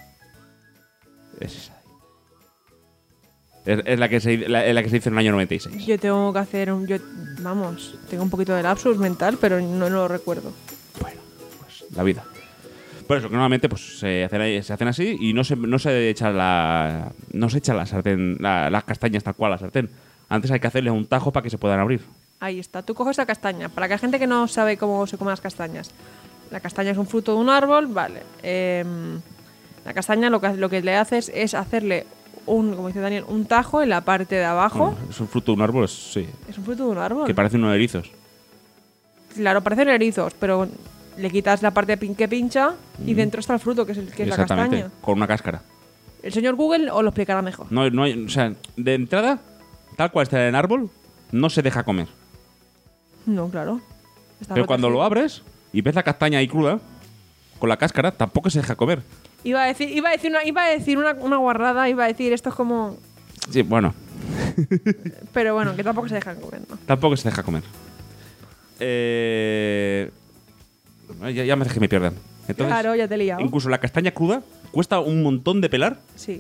Es esa. Es, es la, que se, la, es la que se hizo en el año noventa y seis. Yo tengo que hacer un. Yo, vamos, tengo un poquito de lapsus mental, pero no, no lo recuerdo. Bueno, pues la vida. Por eso que normalmente pues se hacen, se hacen así y no se, no se echa la. No se echa la sartén, la- las castañas tal cual a la sartén. Antes hay que hacerle un tajo para que se puedan abrir. Ahí está. Tú coges la castaña. Para que la gente que no sabe cómo se comen las castañas. La castaña es un fruto de un árbol, vale. Em, la castaña lo que, lo que le haces es hacerle un, como dice Daniel, un tajo en la parte de abajo. Bueno, es un fruto de un árbol, es- sí. Es un fruto de un árbol. Que parecen unos erizos. Claro, parecen erizos, pero le quitas la parte pin- que pincha y dentro está el fruto, que es, el, que es la Exactamente. castaña. Con una cáscara. El señor Google os lo explicará mejor. No, no hay, o sea, de entrada, tal cual está en el árbol, no se deja comer. No, claro. Está Pero cuando protegido. lo abres y ves la castaña ahí cruda, con la cáscara, tampoco se deja comer. Iba a decir, iba a decir, una, iba a decir una, una guarrada, iba a decir esto es como. Sí, bueno, Pero bueno, que tampoco se dejan comer, ¿no? tampoco se deja comer. Eh, Ya, ya me hace que me pierdan. Entonces, Claro, ya te he liado. incluso la castaña cruda cuesta un montón de pelar. Sí.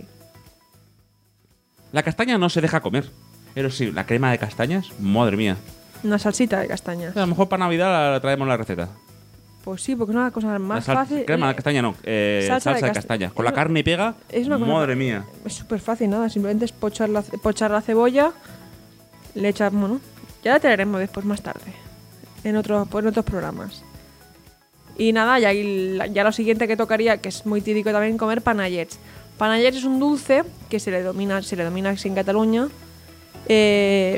La castaña no se deja comer. Pero sí, la crema de castañas, madre mía. Una salsita de castañas. A lo mejor para Navidad la traemos la receta. Pues sí, porque es una cosa más La sal- fácil. Crema de eh, castaña no, eh, salsa salsa, de de casta- castaña. Con es la una- carne pega, es una cosa- madre mía. Es súper fácil, nada. Simplemente es pochar la, pochar la cebolla, le echas, bueno, ya la traeremos después más tarde. En, otros en otros programas. Y nada, ya, ya lo siguiente que tocaría, que es muy típico también, comer panayets. Panayets es un dulce que se le domina, se le domina así en Cataluña. Eh,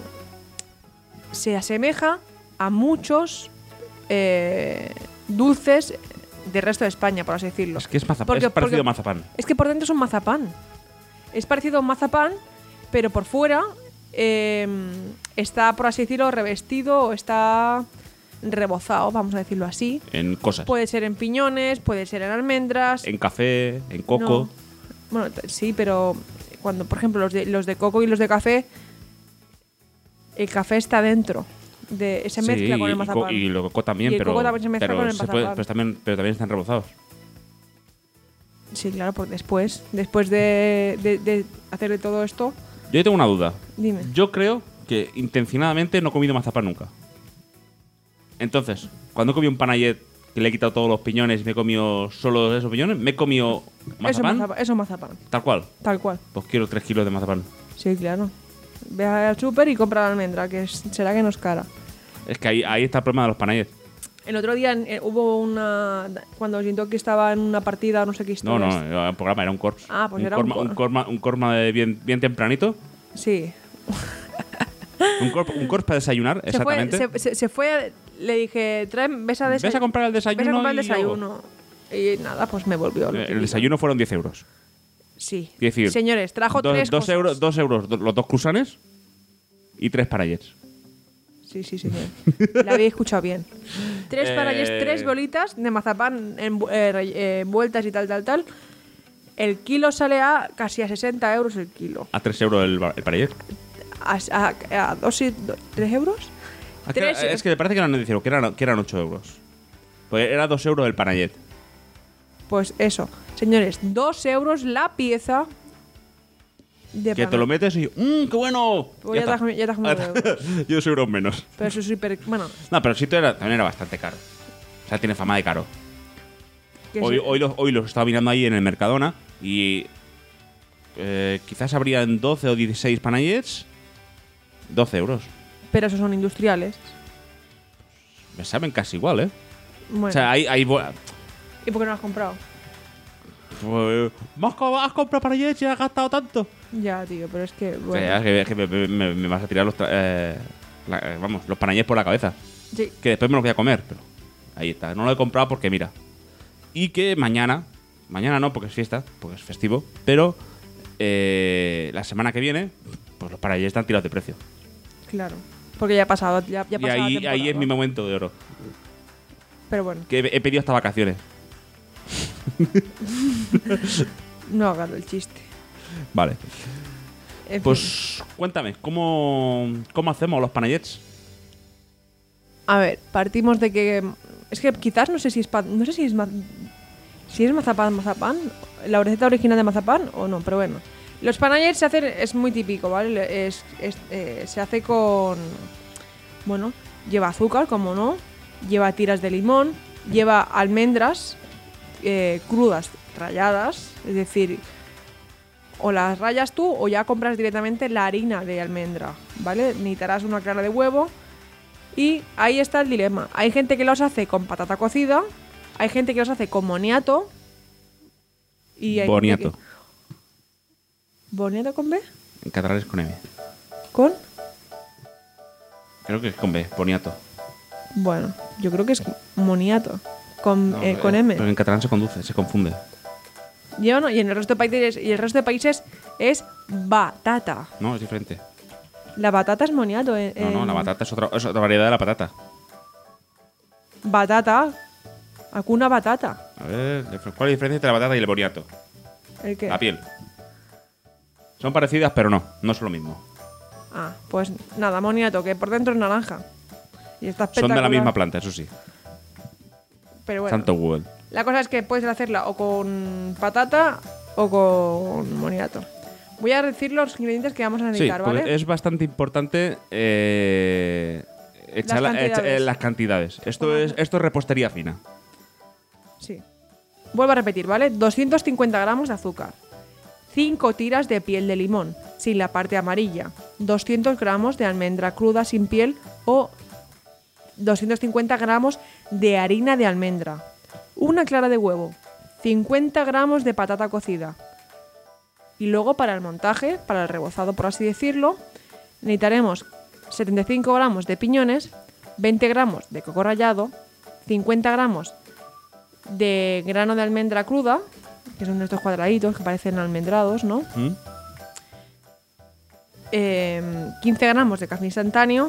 se asemeja a muchos eh, dulces del resto de España, por así decirlo. Es que es, mazap- Porque- es parecido porque- a mazapán. Es que por dentro es un mazapán. Es parecido a un mazapán, pero por fuera eh, está, por así decirlo, revestido o está rebozado, vamos a decirlo así. En cosas. Puede ser en piñones, puede ser en almendras. En café, en coco. No. Bueno, t- sí, pero cuando, por ejemplo, los de, los de coco y los de café, el café está dentro. De, se Sí, mezcla con y, el co- mazapán. y el coco también, Y el pero, coco también se mezcla pero, con el se puede- mazapán. pero también, pero también están rebozados. Sí, claro, porque después, después de, de- de hacer de todo esto, Yo tengo una duda. dime. Yo creo que intencionadamente no he comido mazapán nunca. Entonces, cuando he comido un panayet que le he quitado todos los piñones y me he comido solo esos piñones, me he comido Eso mazapán, es mazapán, eso es mazapán, tal cual. tal cual. Pues quiero tres kilos de mazapán. Sí, claro. Ve al súper y compra la almendra, que es- será que no es cara. Es que ahí, ahí está el problema de los panayets. El otro día eh, hubo una... Cuando Jintoki estaba en una partida, no sé qué No, historia. no, era un programa, era un corps. Ah, pues un era un corma, cor- un corma, un corma de bien, bien tempranito. Sí. Un corps, un corps para desayunar, Se fue, exactamente. se, se- se fue, le dije, trae, ves a, Ves a comprar el desayuno. ves a comprar el y luego- desayuno. Y nada, pues me volvió. lo El típico. desayuno fueron diez euros. Sí. Es decir, Señores, trajo dos, tres dos cosas. euros, dos euros do- los dos cruzanes y tres panayets. Sí, sí, señor. La había escuchado bien. Tres Eh, panayets, tres bolitas de mazapán envu- eh, re- eh, envueltas y tal, tal, tal. El kilo sale a casi a sesenta euros el kilo. A tres euros el, ba- el panayet. ¿A, a, a dos y do- tres euros? Ah, que Tres- era- es que me parece que eran, diez euros, que eran, que eran ocho euros. Pues era dos euros el panayet. Pues eso. Señores, dos euros la pieza de Que te pan. lo metes y ¡mmm, qué bueno! Pues ya te has comido- ya te has comido nueve euros. Yo dos euros menos. Pero eso es súper... Bueno, No, pero el sitio era, también era bastante caro. O sea, tiene fama de caro. que Hoy, se- hoy, los, hoy los estaba mirando ahí en el Mercadona y eh, quizás habrían doce o dieciséis panayets. doce euros. pero esos son industriales. Me saben casi igual, ¿eh? Bueno, O sea, hay... hay bu- ¿y por qué no lo has comprado? pues, ¿Has co- has comprado panayets y has gastado tanto? Ya, tío, pero es que... O Bueno. sea, es que, es que me, me- me vas a tirar los... tra- eh, la- eh, vamos, los panayets por la cabeza. Sí. Que después me los voy a comer, pero ahí está. No lo he comprado porque mira. Y que mañana, mañana no porque es fiesta, porque es festivo, pero eh, la semana que viene, pues los panayets están tirados de precio. Claro. Porque ya ha pasado, ya, ya ha Y pasado la ahí, ahí es temporada. mi momento de oro. Pero bueno, Que he, he pedido hasta vacaciones. no hagas el chiste. Vale. En fin. Pues cuéntame, ¿cómo, cómo hacemos los panayets? A ver, partimos de que... Es que quizás no sé si es... pa- No sé si es... ma- Si es mazapán, mazapán. La receta original de mazapán o no, pero bueno. Los panayets se hacen... Es muy típico, ¿vale? Es, es- eh, se hace con... Bueno, lleva azúcar, como no. Lleva tiras de limón. Lleva almendras eh, crudas, ralladas. Es decir, o las rayas tú o ya compras directamente la harina de almendra, ¿vale? Necesitarás una clara de huevo. Y ahí está el dilema. Hay gente que los hace con patata cocida, hay gente que los hace con moniato. Y hay gente Boniato. que- ¿Boniato con B? En catalán es con M. ¿Con? Creo que es con B, boniato. Bueno, yo creo que es moniato. Con, No, eh, con eh, M. Pero en catalán se conduce, se confunde. Yo no, y en el resto de países, y el resto de países es batata. No, es diferente. La batata es moniato. eh, No, no, en- la batata es otra, es otra variedad de la patata. Batata. Acuna batata. A ver, ¿cuál es la diferencia entre la batata y el boniato? ¿El qué? La piel. Son parecidas, pero no, no son lo mismo. Ah, pues nada, moniato, que por dentro es naranja. Y está Son de la espectacular. misma planta, eso sí. Pero bueno. Santo Google. La cosa es que puedes hacerla o con patata o con moniato. Voy a decir los ingredientes que vamos a Sí, necesitar, porque ¿vale? es bastante importante eh, echar Las la- echa- cantidades. eh, las cantidades. Esto Bueno. es, esto es repostería fina. Sí. Vuelvo a repetir, ¿vale? doscientos cincuenta gramos de azúcar. cinco tiras de piel de limón, sin la parte amarilla. doscientos gramos de almendra cruda sin piel o doscientos cincuenta gramos de harina de almendra. Una clara de huevo. cincuenta gramos de patata cocida. Y luego para el montaje, para el rebozado por así decirlo, necesitaremos setenta y cinco gramos de piñones, veinte gramos de coco rallado, cincuenta gramos de grano de almendra cruda, que son estos cuadraditos que parecen almendrados, ¿no? ¿Mm? Eh, quince gramos de café instantáneo,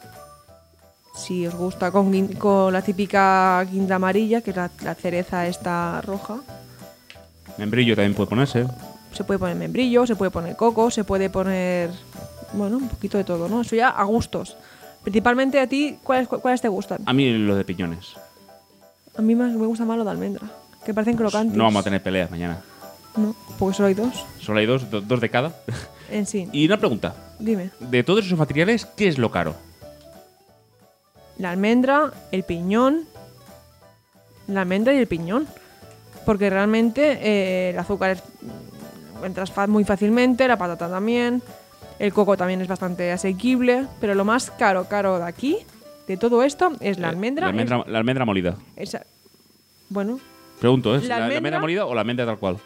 si os gusta con, guin- con la típica guinda amarilla, que es la, la cereza esta roja. Membrillo también puede ponerse. Se puede poner membrillo, se puede poner coco, se puede poner, bueno, un poquito de todo, ¿no? Eso ya a gustos. Principalmente a ti, ¿cuáles, cuáles te gustan? A mí lo de piñones. A mí más me gusta más lo de almendra, que parecen crocantes. No vamos a tener peleas mañana. No, porque solo hay dos. Solo hay dos, do- dos de cada. En sí. Y una pregunta. Dime. De todos esos materiales, ¿qué es lo caro? La almendra, el piñón. La almendra y el piñón. Porque realmente eh, el azúcar es, mm, entras fa- muy fácilmente, la patata también. El coco también es bastante asequible. Pero lo más caro, caro de aquí, de todo esto, es la Eh, almendra. La almendra, la almendra molida. es- esa- bueno, Pregunto, ¿es La la, la almendra- almendra molida o la almendra tal cual?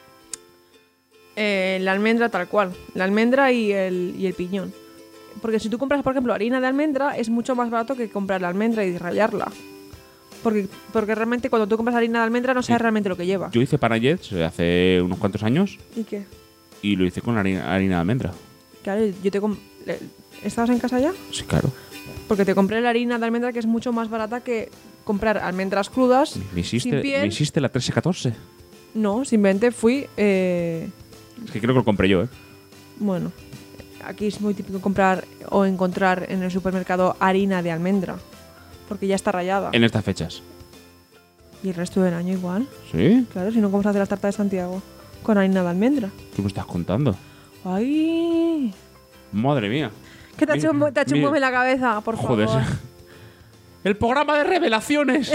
eh, la almendra tal cual. La almendra y el, y el piñón. Porque si tú compras, por ejemplo, harina de almendra, es mucho más barato que comprar la almendra y rallarla. Porque, porque realmente cuando tú compras harina de almendra no sabes Sí. realmente lo que lleva. Yo hice panayets hace unos cuantos años ¿Y qué? y lo hice con harina, harina de almendra. Claro, yo te com- le- ¿Estabas en casa ya? Sí, claro. Porque te compré la harina de almendra que es mucho más barata que comprar almendras crudas. ¿Me hiciste, sin piel. ¿me hiciste la trece catorce? No, simplemente fui. eh, Es que creo que lo compré yo, ¿eh? bueno, aquí es muy típico comprar o encontrar en el supermercado harina de almendra. Porque ya está rallada. En estas fechas. Y el resto del año igual. ¿Sí? Claro, si no, ¿cómo se hace las tartas de Santiago? Con harina de almendra. ¿Qué me estás contando? ¡Ay! Madre mía. ¿Qué te ha Mi- hecho, un- te ha hecho un mi- boom en la cabeza? Por Joder. favor. El programa de revelaciones.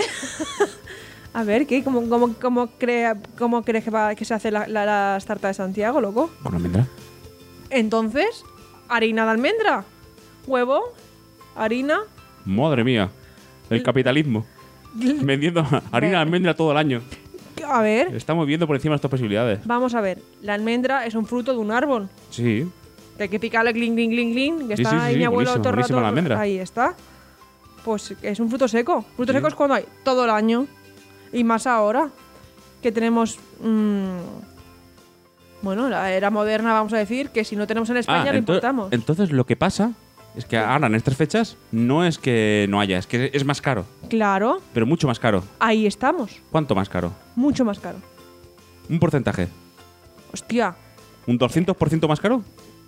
A ver, ¿qué? ¿Cómo, cómo, cómo, crea, cómo crees que, va- que se hace la, la- las tartas de Santiago, loco? ¿Con almendra? Entonces, harina de almendra. Huevo, harina. Madre mía. El capitalismo. Vendiendo harina de almendra todo el año. A ver, Estamos viendo por encima estas posibilidades. vamos a ver. La almendra es un fruto de un árbol. Sí. Que hay que picarle clink, clink, clink, clink. Que Sí, está sí, ahí sí, mi abuelo buenísimo, todo el buenísima rato. la almendra. Ahí está. Pues es un fruto seco. Fruto Sí. seco es cuando hay todo el año. Y más ahora. Que tenemos. mm, bueno, la era moderna, vamos a decir, que si no tenemos en España lo ento- importamos. entonces lo que pasa es que ahora en estas fechas no es que no haya, es que es más caro. Claro, Pero mucho más caro. ahí estamos. ¿Cuánto más caro? Mucho más caro. Un porcentaje. Hostia. ¿Un doscientos por ciento más caro?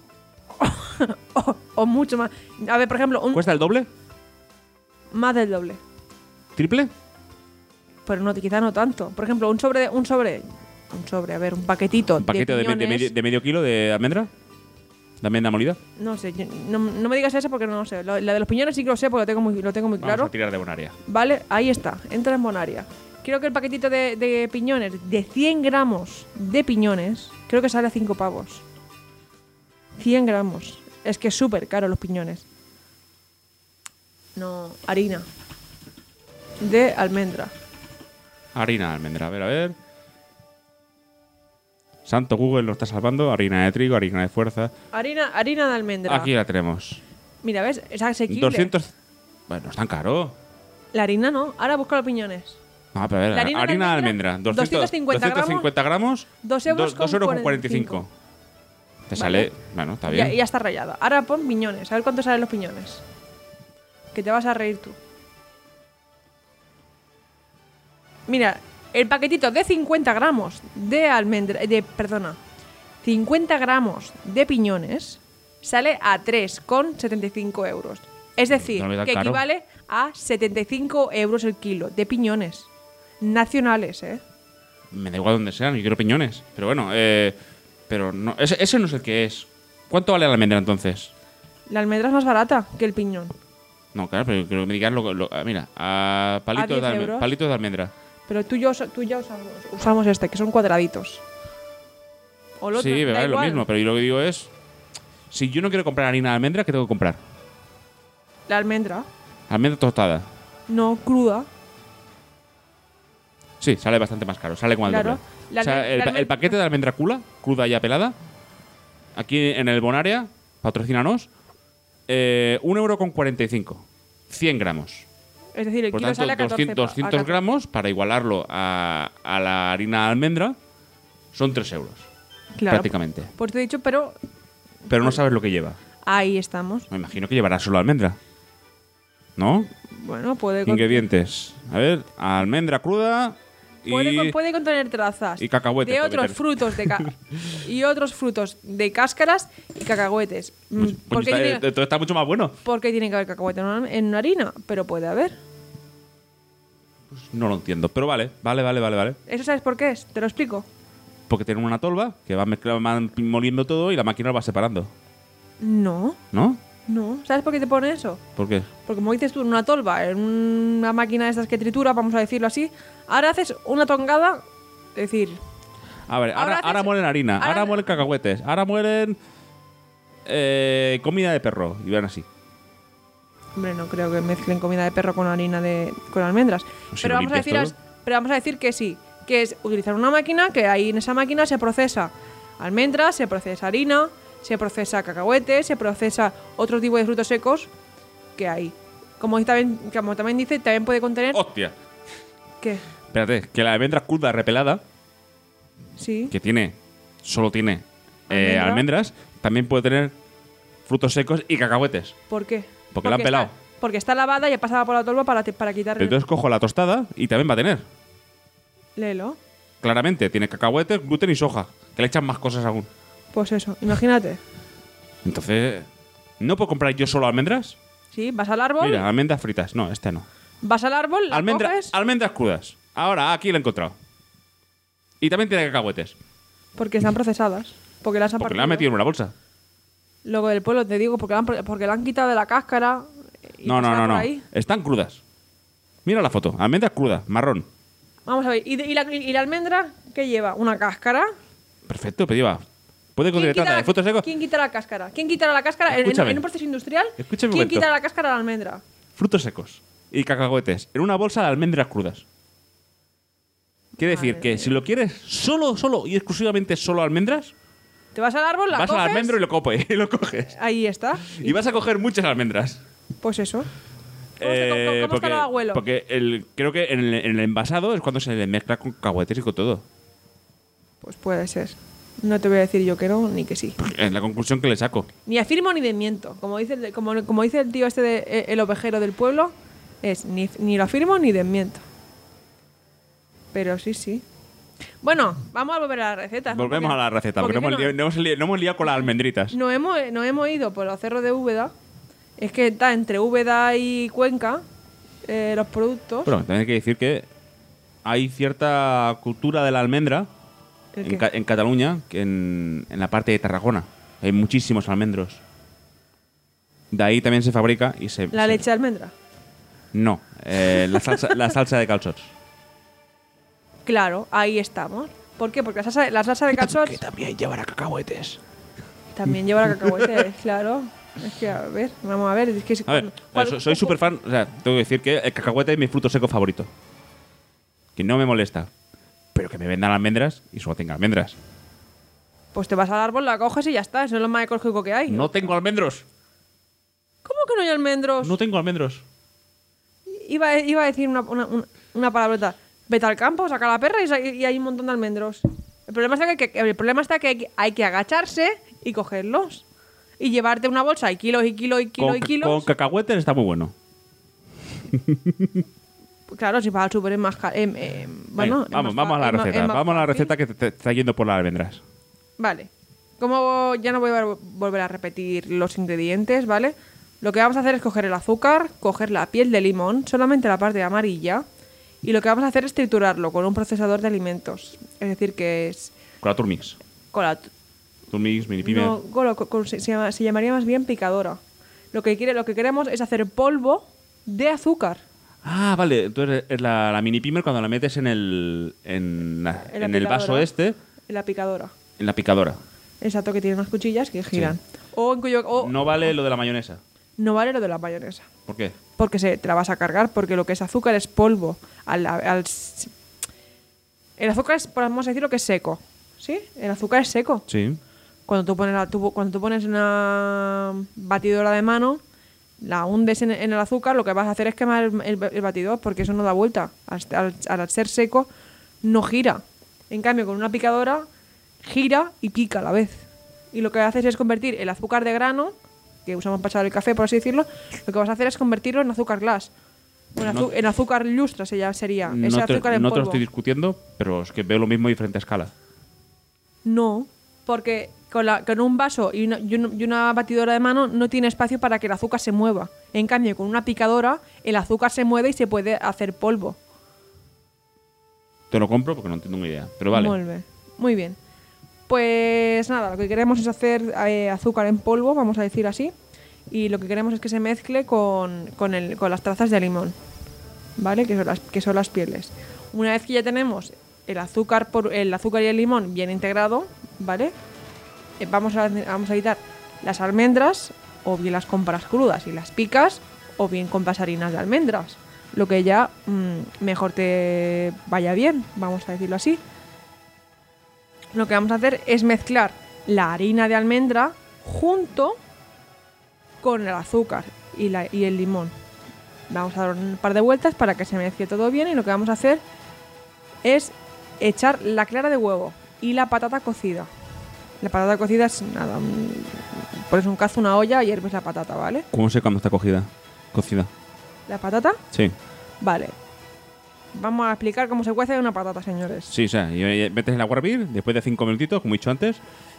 O, o mucho más. A ver, por ejemplo, un, ¿Cuesta el doble? más del doble. ¿Triple? Pero no, quizá no tanto. Por ejemplo, un sobre, un sobre, un sobre, a ver, un paquetito. ¿Un paquete de, me- de piñones. medio, de medio kilo de almendra? ¿De almendra molida? No sé, yo- no, no me digas eso porque no lo sé. Lo- La de los piñones sí que lo sé porque lo tengo muy, lo tengo muy Vamos claro. a tirar de bonaria. Vale, ahí está, entra en Bonaria. Creo que el paquetito de, de piñones, de cien gramos de piñones, creo que sale a cinco pavos. cien gramos. Es que es súper caro los piñones. No, harina. De almendra. Harina de almendra, a ver, a ver. Santo Google lo está salvando. Harina de trigo, harina de fuerza. Harina, harina de almendra. Aquí la tenemos. Mira, ¿ves? Es asequible. doscientos. Bueno, es tan caro. La harina no. Ahora busca los piñones. No, pero a ver, La harina harina, de de almendra, almendra. doscientos, doscientos cincuenta gramos. Dos euros do- dos con euros con cuarenta y cuarenta y cinco. Te Vale. sale. Bueno, está Ya, bien. ya está rayada. Ahora pon piñones. A ver cuánto salen los piñones. Que te vas a reír tú. Mira, el paquetito de cincuenta gramos de almendra. De, perdona. cincuenta gramos de piñones sale a tres con setenta y cinco euros. Es decir, No me da que caro. equivale a setenta y cinco euros el kilo de piñones. nacionales, ¿eh? Me da igual donde sean, yo quiero piñones. Pero bueno, eh, pero no, ese, ese no es el que es. ¿Cuánto vale la almendra entonces? La almendra es más barata que el piñón. No, claro, pero quiero que me digas lo, lo- ah, mira, a palitos, diez de alme- euros. palitos de almendra. Pero tú y yo, tú y yo usamos, usamos este, que son cuadraditos. O el otro, Sí, da ¿verdad? Es lo igual. mismo, pero yo lo que digo es, si yo no quiero comprar harina de almendra, ¿qué tengo que comprar? La almendra, Almendra tostada. no cruda. Sí, sale bastante más caro, sale como al Claro. doble. La O sea, alme- el, la pa- almen- el paquete de almendra cruda, cruda ya pelada, aquí en el Bonaria, patrocínanos, eh, un euro con cuarenta y cinco. cien gramos. Es decir, el Por kilo tanto, sale a catorce. doscientos, pa- a doscientos catorce. gramos, para igualarlo a, a la harina de almendra, son tres euros, Claro. prácticamente. Pues te he dicho, pero Pero no sabes lo que lleva. ahí estamos. Me imagino que llevará solo almendra. ¿No? Bueno, puede, con- Ingredientes. A ver, almendra cruda y... puede, con- puede contener trazas y cacahuetes de puede otros meter. frutos de ca- y otros frutos de cáscaras y cacahuetes. Mm, Pues, ¿Por coño, qué está, tiene, entonces está mucho más bueno. por qué tiene que haber cacahuete en una, en una harina? Pero puede haber. No lo entiendo, pero vale, vale, vale, vale, vale. ¿Eso sabes por qué es? Te lo explico. Porque tienen una tolva que va mezclando, van moliendo todo y la máquina lo va separando. No, ¿No? no. ¿Sabes por qué te pone eso? ¿Por qué? Porque como dices tú, en una tolva, en una máquina de estas que tritura, vamos a decirlo así, ahora haces una tongada, es decir, A ver, Ahora ahora, haces- ahora muelen harina, ahora, ahora- muelen cacahuetes, ahora muelen eh, comida de perro. Y van así. hombre, no creo que mezclen comida de perro con harina de con almendras. Pues si pero lo vamos a limpias decir, todo. as- pero vamos a decir que sí, que es utilizar una máquina, que ahí en esa máquina se procesa almendras, se procesa harina, se procesa cacahuetes, se procesa otro tipo de frutos secos que hay. Como también, como también dice, también puede contener ¡Hostia! ¿qué? Espérate, que la almendra cruda repelada, Sí. que tiene, solo tiene eh, Almendra. almendras, también puede tener frutos secos y cacahuetes. ¿Por qué? Porque la han está- pelado. porque está lavada y ha pasado por la tolva para, para quitarle. Entonces cojo la tostada y también va a tener. Léelo. Claramente, tiene cacahuetes, gluten y soja, que le echan más cosas aún. Pues eso, imagínate. Entonces, ¿no puedo comprar yo solo almendras? Sí, vas al árbol, Mira, almendras fritas. No, este no. vas al árbol, la Almendra- coges, almendras crudas. Ahora, aquí la he encontrado. Y también tiene cacahuetes. porque están procesadas. Porque las han Porque la han partido. metido en una bolsa. Luego del pueblo te digo, porque la han, porque la han quitado de la cáscara. Y No, pues no, está no, por no. ahí. Están crudas. Mira la foto. Almendras crudas, marrón. Vamos a ver, ¿y, de- y la, y la almendra qué lleva? ¿Una cáscara? Perfecto, pero lleva. Puede ¿Quién contener quita, taza la, de frutos secos. ¿Quién quita la cáscara? ¿Quién quita la cáscara? En- En, Escúchame. en un proceso industrial, Escúchame un ¿quién momento. quita la cáscara a la almendra? Frutos secos. Y cacahuetes. En una bolsa de almendras crudas. Quiere decir Madre que mía. si lo quieres solo, solo y exclusivamente solo almendras, Te vas al árbol, la vas coges. al almendro y lo, cope, y lo coges. Ahí está. Y vas a coger muchas almendras. Pues eso. ¿Cómo, se- cómo- Eh, cómo está porque el abuelo? porque el, creo que en el, en el envasado es cuando se le mezcla con cacahuetes y con todo. Pues puede ser. No te voy a decir yo que no, ni que sí. Es la conclusión que le saco. Ni afirmo ni desmiento. Como dice el, como, como dice el tío este, de, eh, el ovejero del pueblo, es ni, ni lo afirmo ni desmiento. Pero sí, sí. Bueno, vamos a volver a la receta. ¿no? Volvemos Porque- a la receta, porque, porque no, hemos es que liado, no hemos liado- no hemos liado con las almendritas. no, no hemos, no hemos ido por los cerros de Úbeda. Es que está entre Úbeda y Cuenca eh, los productos. Bueno, también hay que decir que hay cierta cultura de la almendra ¿El en, qué? Ca- en Cataluña que en, en la parte de Tarragona. Hay muchísimos almendros. De ahí también se fabrica y se... La se- leche de almendra. No, eh, la, salsa, la salsa de calçots. Claro, ahí estamos. ¿Por qué? Porque la salsa, la salsa de calzots Que también llevará cacahuetes. también lleva la cacahuete, claro. Es que, a ver, vamos a ver. Es que, A ver, ¿cuál- so- soy súper fan. O sea, tengo que decir que el cacahuete es mi fruto seco favorito. Que no me molesta. Pero que me vendan almendras y solo tenga almendras. Pues te vas al árbol, la coges y ya está. Eso es lo más ecológico que hay. No tengo almendros. ¿Cómo que no hay almendros? No tengo almendros. Iba, iba a decir una, una, una, una palabrota. Vete al campo, saca la perra y, sa- y hay un montón de almendros. El problema está que, que- el problema está que hay, que hay que agacharse y cogerlos. Y llevarte una bolsa y kilos y kilos y kilos Con, y ca- kilos. con cacahuetes está muy bueno. Claro, si vas al súper es más caro. Em, em, bueno, Venga, es vamos, más vamos a la fa- es más- receta. es más Vamos a la fácil. receta que te, te está yendo por las almendras. Vale. Como ya no voy a volver a repetir los ingredientes, ¿vale? Lo que vamos a hacer es coger el azúcar, coger la piel de limón, solamente la parte amarilla, Y lo que vamos a hacer es triturarlo con un procesador de alimentos. Es decir, que es... Con la Turmix. Con la... Turmix, mini pyme. No, con lo- con- se, se llama- se llamaría más bien picadora. Lo que, quiere, lo que queremos es hacer polvo de azúcar. Ah, vale. Entonces es la, la mini pimer cuando la metes en el, en, la- En la en el vaso picadora. este, En la picadora. en la picadora. Exacto, que tiene unas cuchillas que giran. O en cuyo... o- No vale lo de la mayonesa. no vale lo de la mayonesa. ¿Por qué? Porque se, te la vas a cargar, porque lo que es azúcar es polvo. Al, al- el azúcar es, vamos a decir, lo que es seco. ¿Sí? El azúcar es seco. Sí. Cuando tú pones, la, tú- cuando tú pones una batidora de mano, la hundes en, en el azúcar, lo que vas a hacer es quemar el, el- el batidor, porque eso no da vuelta. Al, al- al ser seco, no gira. En cambio, con una picadora, gira y pica a la vez. Y lo que haces es convertir el azúcar de grano, que usamos para echar el café, por así decirlo, lo que vas a hacer es convertirlo en azúcar glass. O en, azu- No- en azúcar lustra se ya sería. Ese No te, azúcar en no te lo polvo. estoy discutiendo, pero es que veo lo mismo a diferente escala. No, porque con, la, con un vaso y una, y un- y una batidora de mano no tiene espacio para que el azúcar se mueva. En cambio, con una picadora, el azúcar se mueve y se puede hacer polvo. Te lo compro porque no entiendo una idea. Pero vale. Muy bien. Muy bien. Pues nada, lo que queremos es hacer eh, azúcar en polvo, vamos a decir así. Y lo que queremos es que se mezcle con, con, el, con las trazas de limón, ¿vale? Que son las, que son las pieles. Una vez que ya tenemos el azúcar, por, el azúcar y el limón bien integrado, ¿vale? Eh, vamos, a, vamos a quitar las almendras, o bien las compras crudas y las picas, o bien compras harinas de almendras. Lo que ya mm, mejor te vaya bien, vamos a decirlo así. Lo que vamos a hacer es mezclar la harina de almendra junto con el azúcar y, la, y el limón. Vamos a dar un par de vueltas para que se mezcle todo bien y lo que vamos a hacer es echar la clara de huevo y la patata cocida. La patata cocida es nada, un- pones un cazo, una olla y hierves la patata, ¿vale? ¿Cómo sé cuándo está cogida? Cocida. ¿La patata? Sí. Vale. Vamos a explicar cómo se cuece una patata, señores. Sí, o sea, y- y metes en el agua a hervir, después de cinco minutitos, como he dicho antes.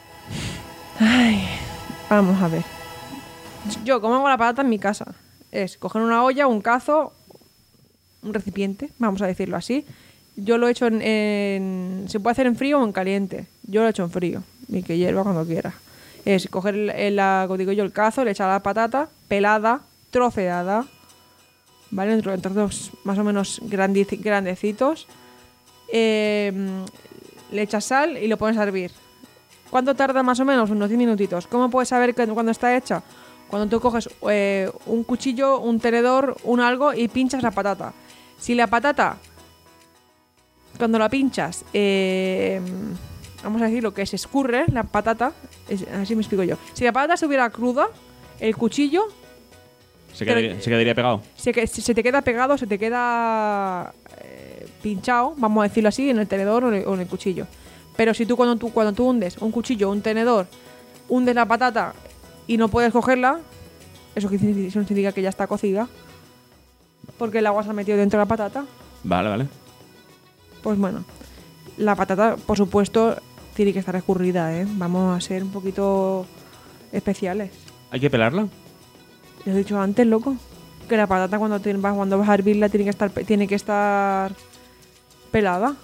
Vamos a ver. Yo, como hago la patata en mi casa, es coger una olla, un cazo, un recipiente, vamos a decirlo así. Yo lo he hecho en, en- se puede hacer en frío o en caliente. Yo lo he hecho en frío y que hierva cuando quiera. Es coger el, el- la, como digo yo, el cazo, le echar la patata pelada, troceada, ¿vale? En tro- en trozos más o menos grandi- grandecitos. Eh, le echas sal y lo pones a hervir. ¿Cuánto tarda más o menos? Unos diez minutitos. ¿Cómo puedes saber que, cuando está hecha? Cuando tú coges eh, un cuchillo, un tenedor, un algo y pinchas la patata. Si la patata, cuando la pinchas, eh, vamos a decir lo que se escurre, la patata, es- así me explico yo. Si la patata estuviera cruda, el cuchillo Se Pero- quedaría, se quedaría pegado. se, que- se te queda pegado, se te queda eh, pinchado, vamos a decirlo así, en el tenedor o en el, o en el cuchillo. Pero si tú cuando tú cuando tú hundes un cuchillo o un tenedor, hundes la patata y no puedes cogerla, eso que significa- eso significa que ya está cocida, porque el agua se ha metido dentro de la patata. Vale, vale. Pues bueno, la patata, por supuesto, tiene que estar escurrida, ¿eh? Vamos a ser un poquito especiales. ¿Hay que pelarla? Lo he dicho antes, loco. Que la patata cuando, te- vas- cuando vas a hervirla tiene que estar, pe- tiene que estar pelada.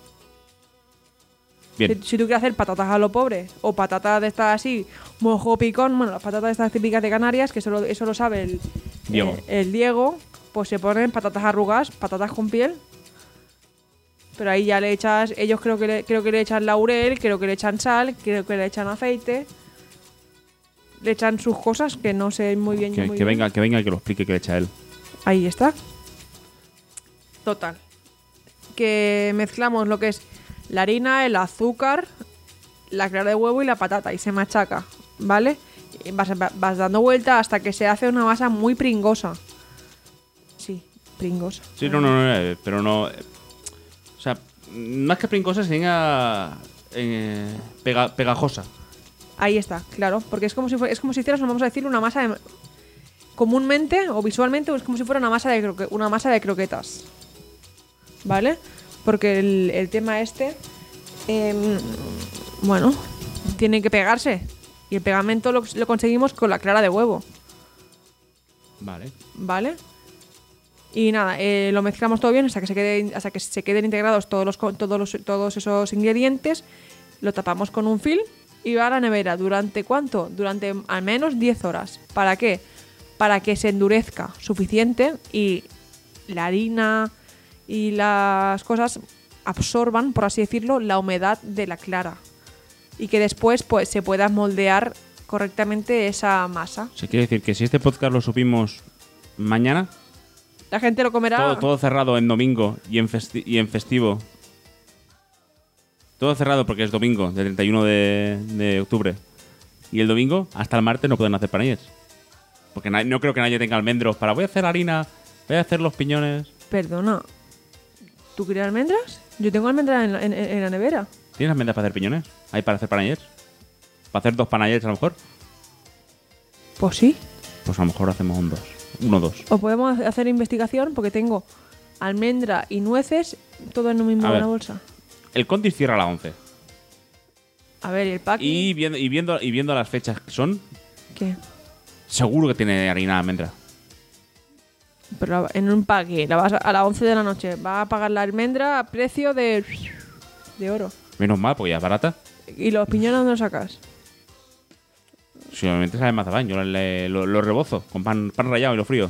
Bien. Si, si tú quieres hacer patatas a lo pobre o patatas de estas así, mojo picón, bueno, las patatas de estas típicas de Canarias, que eso lo, eso lo sabe el Diego. eh, el Diego, pues se ponen patatas arrugadas, patatas con piel. Pero ahí ya le echas, ellos creo que le, creo que le echan laurel, creo que le echan sal, creo que le echan aceite. Le echan sus cosas que no sé muy bien. yo Que, muy que bien. venga, que venga y que lo explique que le echa él. Ahí está. Total. Que mezclamos lo que es la harina, el azúcar, la clara de huevo y la patata y se machaca, ¿vale? Y vas, vas dando vuelta hasta que se hace una masa muy pringosa. Sí, pringosa. Sí, no, no, no, eh, pero no. eh, o sea, más que pringosa, sería eh, pega- pegajosa. Ahí está, claro, porque es como si fuera, es como si hicieras, vamos a decir, una masa de, comúnmente o visualmente es como si fuera una masa de croque- una masa de croquetas, ¿vale? Porque el, el tema este, em, bueno, tiene que pegarse y el pegamento lo, lo conseguimos con la clara de huevo, Vale. ¿vale? Y nada, eh, lo mezclamos todo bien hasta que se quede, hasta que se queden integrados todos los, todos los, todos esos ingredientes. Lo tapamos con un film y va a la nevera. ¿Durante cuánto? Durante al menos diez horas. ¿Para qué? Para que se endurezca suficiente y la harina y las cosas absorban, por así decirlo, la humedad de la clara. Y que después pues se pueda moldear correctamente esa masa. ¿Se quiere decir que si este podcast lo subimos mañana, la gente lo comerá? Todo, todo cerrado en domingo y en, festi- y en festivo. Todo cerrado porque es domingo, del treinta y uno de, de octubre. Y el domingo, hasta el martes, no pueden hacer panayets. Porque na- no creo que nadie tenga almendros para voy a hacer harina, voy a hacer los piñones. Perdona, ¿tú quieres almendras? Yo tengo almendras en, la- en, en la nevera. ¿Tienes almendras para hacer piñones? ¿Hay para hacer panayets? ¿Para hacer dos panayets a lo mejor? Pues sí. Pues a lo mejor hacemos un dos. Uno o dos. O podemos hacer investigación porque tengo almendra y nueces todo en un mismo A ver. una bolsa. El Condis cierra a las once. A ver, ¿y el pack? Y viendo, y, viendo, y viendo las fechas que son, ¿Qué? seguro que tiene harina de almendra. Pero en un pack, la vas a, a las once de la noche, va a pagar la almendra a precio de, de oro. Menos mal, porque ya es barata. ¿Y los piñones dónde los sacas? Si obviamente sabe mazapán, yo le- lo, lo rebozo con pan, pan rallado y lo frío.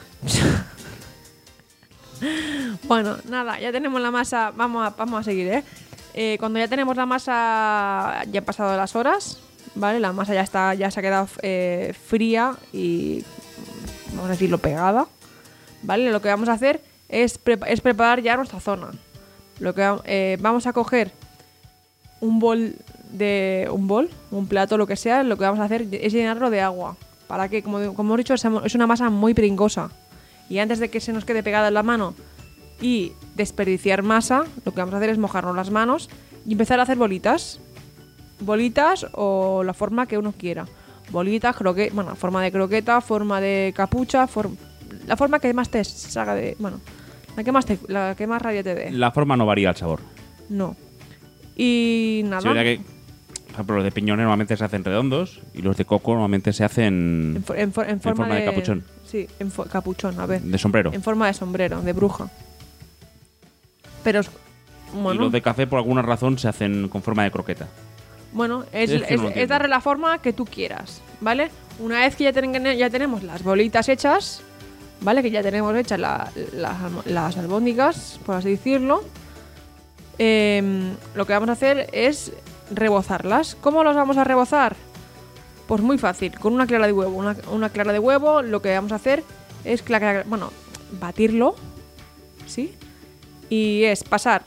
Bueno, nada, ya tenemos la masa. Vamos a, vamos a seguir, ¿eh? Eh, Cuando ya tenemos la masa, ya han pasado las horas, ¿vale? La masa ya está, ya se ha quedado eh, fría y, vamos a decirlo, pegada, ¿vale? Lo que vamos a hacer es, pre- es preparar ya nuestra zona. Lo que eh, vamos a coger un bol de un bol, un plato, lo que sea. Lo que vamos a hacer es llenarlo de agua. Para que, como, como hemos dicho, es una masa muy pringosa. Y antes de que se nos quede pegada en la mano y desperdiciar masa, lo que vamos a hacer es mojarnos las manos y empezar a hacer bolitas. Bolitas o la forma que uno quiera. Bolitas, croquetas, bueno, forma de croqueta, forma de capucha, for- la forma que más te salga de... Bueno, la que más, te, la que más rabia te dé. La forma no varía el sabor. No. Y nada. Sí, verdad que, por ejemplo, los de piñones normalmente se hacen redondos y los de coco normalmente se hacen En, for- en for- en forma, forma de capuchón. Sí, en fo- capuchón, a ver. de sombrero. En forma de sombrero, de bruja. Pero, es- Y bueno, los de café, por alguna razón, se hacen con forma de croqueta. bueno es, Es que es- no lo es entiendo. darle la forma que tú quieras, ¿vale? Una vez que ya, ten- ya tenemos las bolitas hechas, ¿vale? Que ya tenemos hechas la- las almo- las albóndigas, por así decirlo. em, lo que vamos a hacer es rebozarlas. ¿Cómo las vamos a rebozar? Pues muy fácil, con una clara de huevo. Una, una clara de huevo, lo que vamos a hacer es, cla- bueno, batirlo, ¿sí? Y es pasar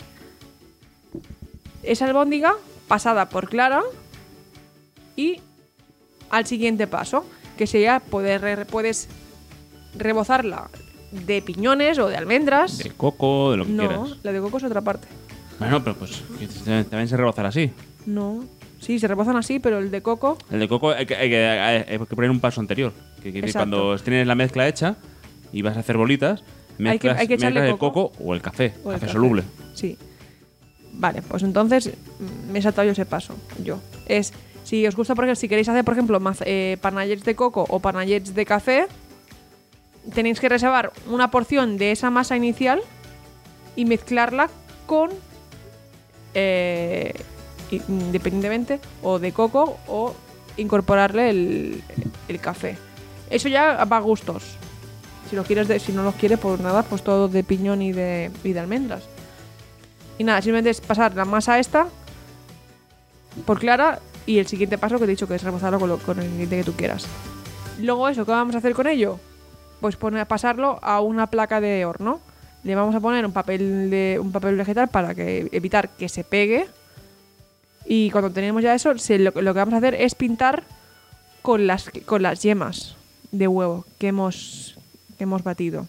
esa albóndiga pasada por clara y al siguiente paso, que sería poder re- puedes rebozarla de piñones o de almendras. De coco, de lo que no, quieras. la de coco es otra parte. Bueno, pero pues que también se rebozar así. No. Sí, se rebozan así, pero el de coco... El de coco hay que, hay que- hay que poner un paso anterior. Que, quiere decir, Exacto. cuando tienes la mezcla hecha y vas a hacer bolitas, Hay que- mezclas, hay que echarle mezclas el coco. coco o el café, o el café café. soluble. Sí. Vale, pues entonces mm, me he saltado yo ese paso. Yo. Es, si os gusta, por ejemplo, si queréis hacer, por ejemplo, maz- eh, panayets de coco o panayets de café, tenéis que reservar una porción de esa masa inicial y mezclarla con, eh, i- independientemente, o de coco o incorporarle el, el café. Eso ya va a gustos. Si lo quieres, de- si no los quieres, pues nada, pues todo de piñón y de, y de almendras. Y nada, simplemente es pasar la masa esta por clara y el siguiente paso que te he dicho que es rebozarlo con, lo- con el ingrediente que tú quieras. Luego eso, ¿qué vamos a hacer con ello? Pues poner, pasarlo a una placa de horno. Le vamos a poner un papel de un papel vegetal para que evitar que se pegue. Y cuando tenemos ya eso, se- lo, lo que vamos a hacer es pintar con las, con las yemas de huevo que hemos, que hemos batido.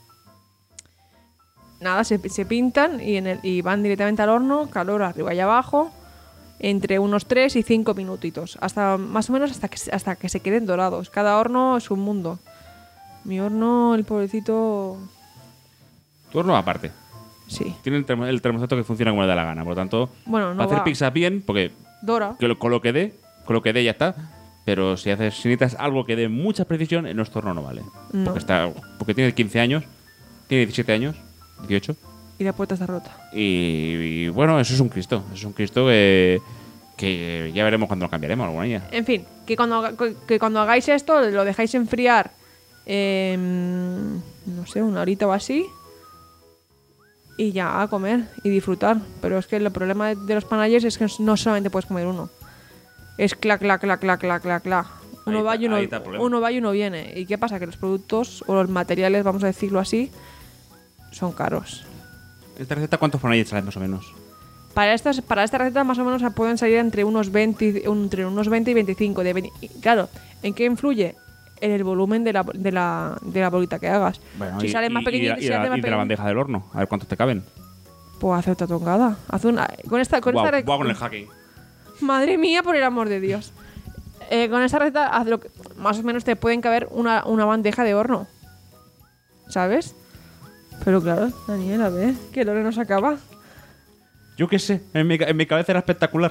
Nada, se, se pintan y, en el, y van directamente al horno, calor arriba y abajo, entre unos tres y cinco minutitos, hasta más o menos hasta que, hasta que se queden dorados. Cada horno es un mundo. Mi horno, el pobrecito, Tu horno aparte. sí. Tiene el, termo- el termostato que funciona como le da la gana. Por lo tanto, Bueno, no para hacer va. pizza bien, porque Dora. que lo- con lo que dé, con lo que dé ya está. Pero si haces si necesitas algo que dé mucha precisión, en nuestro horno no vale. No. Porque, está, porque tiene quince años Tiene diecisiete años, dieciocho. Y la puerta está rota. Y, y bueno, eso es un Cristo. Es un Cristo que, que ya veremos cuando lo cambiaremos alguna día. En fin, que cuando, que cuando hagáis esto, lo dejáis enfriar, eh, no sé, una horita o así. Y ya a comer y disfrutar. Pero es que el problema de, de los panayers es que no solamente puedes comer uno. Es clac, clac, clac, clac, clac, clac, clac. Uno Ahí va está- y uno, ahí está el problema. uno va y uno viene. ¿Y qué pasa? Que los productos o los materiales, vamos a decirlo así, son caros. ¿Esta receta cuántos panayets salen más o menos? Para estas, para esta receta más o menos pueden salir entre unos veinte, entre unos veinte y veinticinco. De veinte y claro, ¿en qué influye? En el volumen de la, de la, de la bolita que hagas. Bueno, si y, sale más y- pequeñito, y, si de sale la, más y de la pequeñito, bandeja del horno. A ver cuántos te caben. pues hace otra tongada. Haz una, con esta, con Guau, esta re- guau con el hacking. Madre mía, por el amor de Dios. Eh, con esta receta, haz lo que, más o menos te pueden caber una, una bandeja de horno. ¿Sabes? Pero claro, Daniel, a ver, que el horno no se acaba. Yo qué sé, en mi, ca- en mi cabeza era espectacular.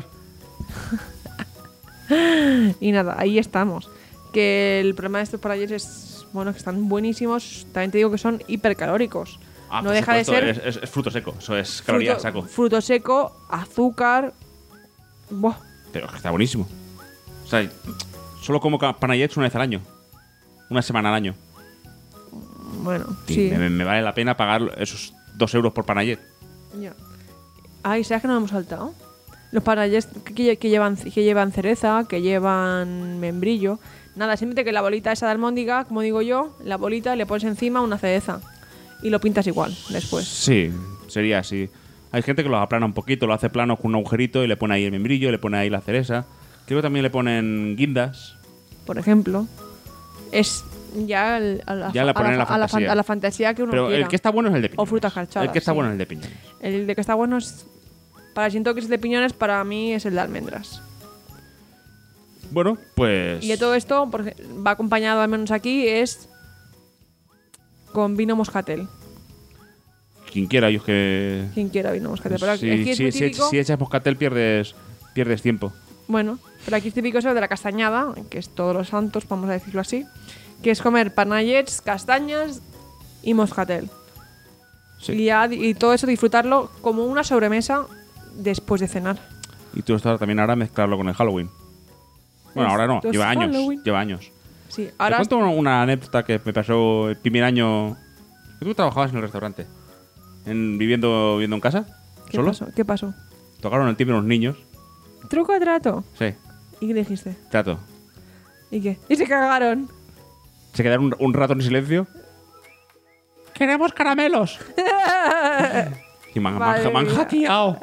Y nada, ahí estamos. Que el problema de estos panayers es, bueno, que están buenísimos. También te digo que son hipercalóricos. Ah, no por deja de supuesto, ser Es, es- es fruto seco, eso es caloría fruto, saco. fruto seco, azúcar. Buah. Pero es que está buenísimo. O sea, solo como ca- panayets una vez al año. Una semana al año. Bueno, Y sí. me, me vale la pena pagar esos dos euros por panayet. Ya. Ay, ¿sabes que no hemos saltado? Los panayers que, que- que llevan, que llevan cereza, que llevan membrillo. Nada, simplemente que la bolita esa de almóndiga, como digo yo, la bolita le pones encima una cereza. Y lo pintas igual después. Sí, sería así. Hay gente que lo aplana un poquito, lo hace plano con un agujerito y le pone ahí el membrillo, le pone ahí la cereza. Creo que también le ponen guindas. Por ejemplo. Es ya el- a, la, Ya le a ponen la a la fan- fantasía. a la fantasía que uno Pero quiera. el que está bueno es el de piñones. O frutas jarchadas, El que está sí. bueno es el de piñones. El de que está bueno es... Para siento que es el de piñones, para mí es el de almendras. Bueno, pues... Y de todo esto, porque va acompañado al menos aquí, es con vino moscatel. Quien quiera, yo es que... Quien quiera vino moscatel. Pero si, aquí es si- muy si- típico. si echas moscatel pierdes, pierdes tiempo. Bueno, pero aquí es típico eso de la castañada, que es todos los santos, vamos a decirlo así. Que es comer panayets, castañas y moscatel. Sí. Y, ya- y todo eso disfrutarlo como una sobremesa después de cenar. Y tú estás también ahora a mezclarlo con el Halloween. Bueno, Es- ahora no, esto es lleva años. Halloween. Lleva años. Sí, Te ahora... cuento una- una anécdota que me pasó el primer año. que Tú trabajabas en el restaurante. En, viviendo, viviendo en casa. ¿Qué ¿Solo? pasó? ¿Qué pasó? Tocaron el timbre unos niños. ¿Truco o trato? Sí, ¿Y qué le dijiste? trato. ¿Y qué? Y se cagaron. Se quedaron un, un rato en silencio. ¡Queremos caramelos! y me han Madre me han mía. hackeado.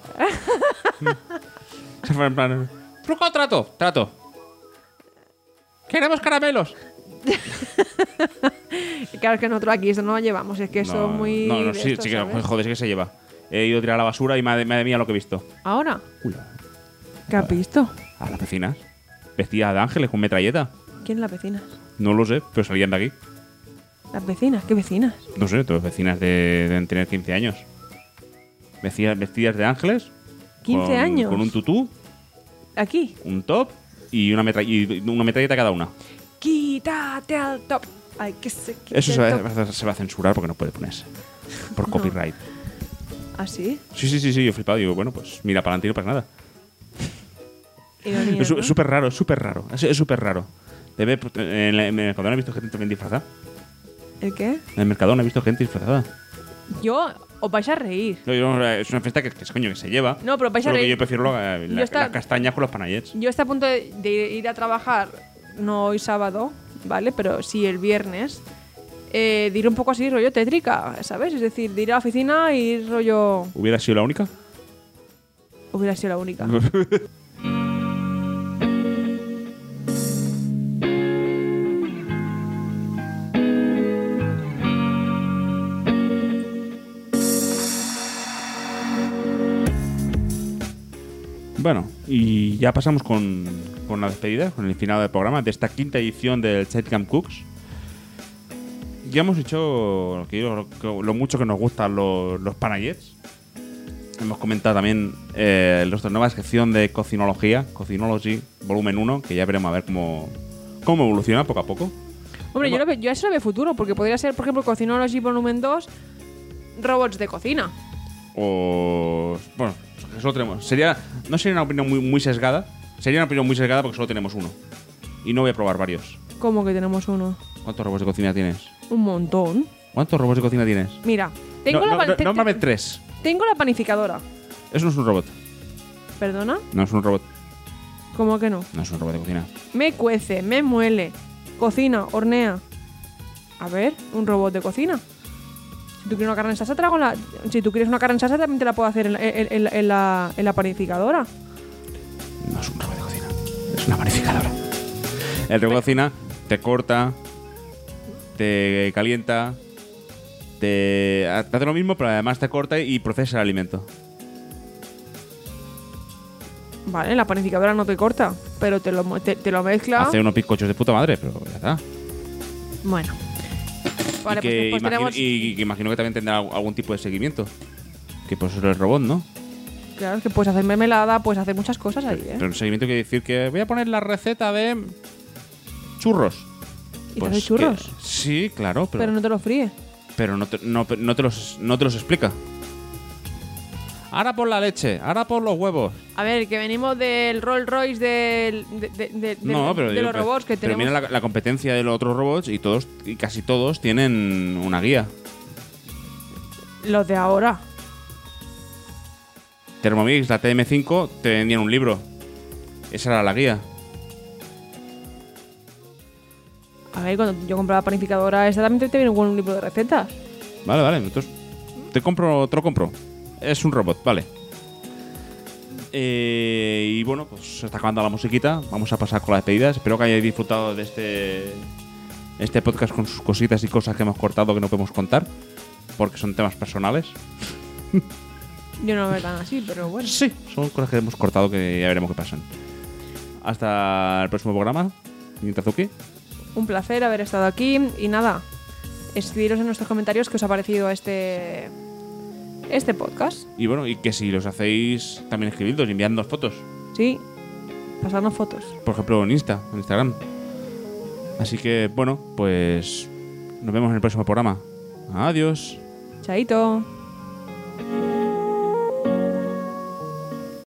Se fue en plan. ¿Truco o trato? Trato. ¡Queremos caramelos! Y claro, es que nosotros aquí eso no lo llevamos, es que eso es muy... No, no, de sí, esto, sí que, ¿sabes? joder, sí que se lleva. He ido a tirar la basura y madre, madre mía lo que he visto. ¿Ahora? Ula. ¿Qué has visto? A las vecinas. Vestidas de ángeles con metralleta. ¿Quién las vecinas? No lo sé, pero salían de aquí. ¿Las vecinas? ¿Qué vecinas? No sé, todas vecinas de, deben tener quince años. Vestidas, vestidas de ángeles. ¿quince con- años? Con un tutú, ¿Aquí? un top y una, metra- y una metralleta cada una. Quítate al top. Ay, que se quite Eso se el va, top. se va a censurar porque no puede ponerse. Por No. copyright. ¿Ah, sí? Sí, sí, sí, sí, yo he flipado. Digo, bueno, pues mira, para adelante y no pasa nada. Ironía, Es su- ¿no? es súper raro, es súper raro. Es es súper raro. Debe- en, la- en el Mercadona he visto gente también disfrazada. ¿El qué? En el Mercadona he visto gente disfrazada. Yo... Os vais a reír. No, yo- es una fiesta que, que, coño, que se lleva. No, pero vais a Solo que reír. yo prefiero la- la- Yo está- las castañas con los panayets. Yo estoy a punto de, de ir a trabajar, no hoy sábado, ¿vale? Pero sí el viernes. Eh, de ir un poco así, rollo tétrica, ¿sabes? Es decir, de ir a la oficina y ir rollo... ¿Hubiera sido la única? Hubiera sido la única. Bueno, y ya pasamos con, con la despedida, con el final del programa de esta quinta edición del Sidecamp Cooks. Ya hemos dicho lo, que yo- lo, lo mucho que nos gustan los, los panayets. Hemos comentado también eh, nuestra nueva sección de cocinología, Cocinology, volumen uno, que ya veremos a ver cómo, cómo evoluciona poco a poco. Hombre, yo, lo veo- yo eso lo veo futuro, porque podría ser, por ejemplo, Cocinology Volumen dos, robots de cocina. O... Bueno, solo tenemos... Sería... No sería una opinión muy, muy sesgada. Sería una opinión muy sesgada porque solo tenemos uno. Y no voy a probar varios. ¿Cómo que tenemos uno? ¿Cuántos robots de cocina tienes? Un montón. ¿Cuántos robots de cocina tienes? Mira, tengo no, la... no, pan- no, te- Nómbrame te- tres. Tengo la panificadora. Eso no es un robot. ¿Perdona? No es un robot. ¿Cómo que no? No es un robot de cocina. Me cuece, me muele, cocina, hornea. A ver, un robot de cocina. Si tú quieres una carne en salsa, te la hago en la... Si tú quieres una carne en salsa, también te la puedo hacer en la, en- en- en la, en la panificadora. No es un robot de cocina. Es una panificadora. El robot de cocina te corta, te calienta, te, te hace lo mismo, pero además te corta y procesa el alimento. Vale, la panificadora no te corta, pero te lo, mo- te, te lo mezcla. Hace unos bizcochos de puta madre, pero ya está. Bueno. Vale, y, que pues después imagino, tenemos... y que imagino que también tendrá algún tipo de seguimiento. Que pues eso es el robot, ¿no? Claro, que puedes hacer mermelada, puedes hacer muchas cosas ahí, ¿eh? Pero el seguimiento quiere decir que voy a poner la receta de churros. ¿Y te hace churros? que- sí, claro, pero, Pero no te lo fríe. pero no, te, no, no te los, no te los explica. Ahora por la leche, ahora por los huevos. A ver, que venimos del Rolls Royce del, de, de, de- No, de- pero, de digo, los pero- robots que pero tenemos. mira la, la competencia de los otros robots y todos y casi todos tienen una guía. Los de ahora. Thermomix, la T M cinco, te vendían un libro. Esa era la guía. A ver, cuando yo compraba la panificadora, esta también te, te viene con un libro de recetas. Vale, vale, entonces te compro, te lo compro. Es un robot, vale. Eh, y bueno, pues se está acabando la musiquita. Vamos a pasar con las despedidas. Espero que hayáis disfrutado de este este podcast con sus cositas y cosas que hemos cortado que no podemos contar, porque son temas personales. Yo no lo veo tan así, pero bueno. Sí, son cosas que hemos cortado que ya veremos qué pasan. Hasta el próximo programa, Nitazuki. Un placer haber estado aquí y nada, escribiros en nuestros comentarios qué os ha parecido este este podcast. Y bueno, y que si los hacéis, también escribidlos y enviadnos fotos. Sí, pasarnos fotos. Por ejemplo, en Insta, en Instagram. Así que, bueno, pues nos vemos en el próximo programa. Adiós. Chaito.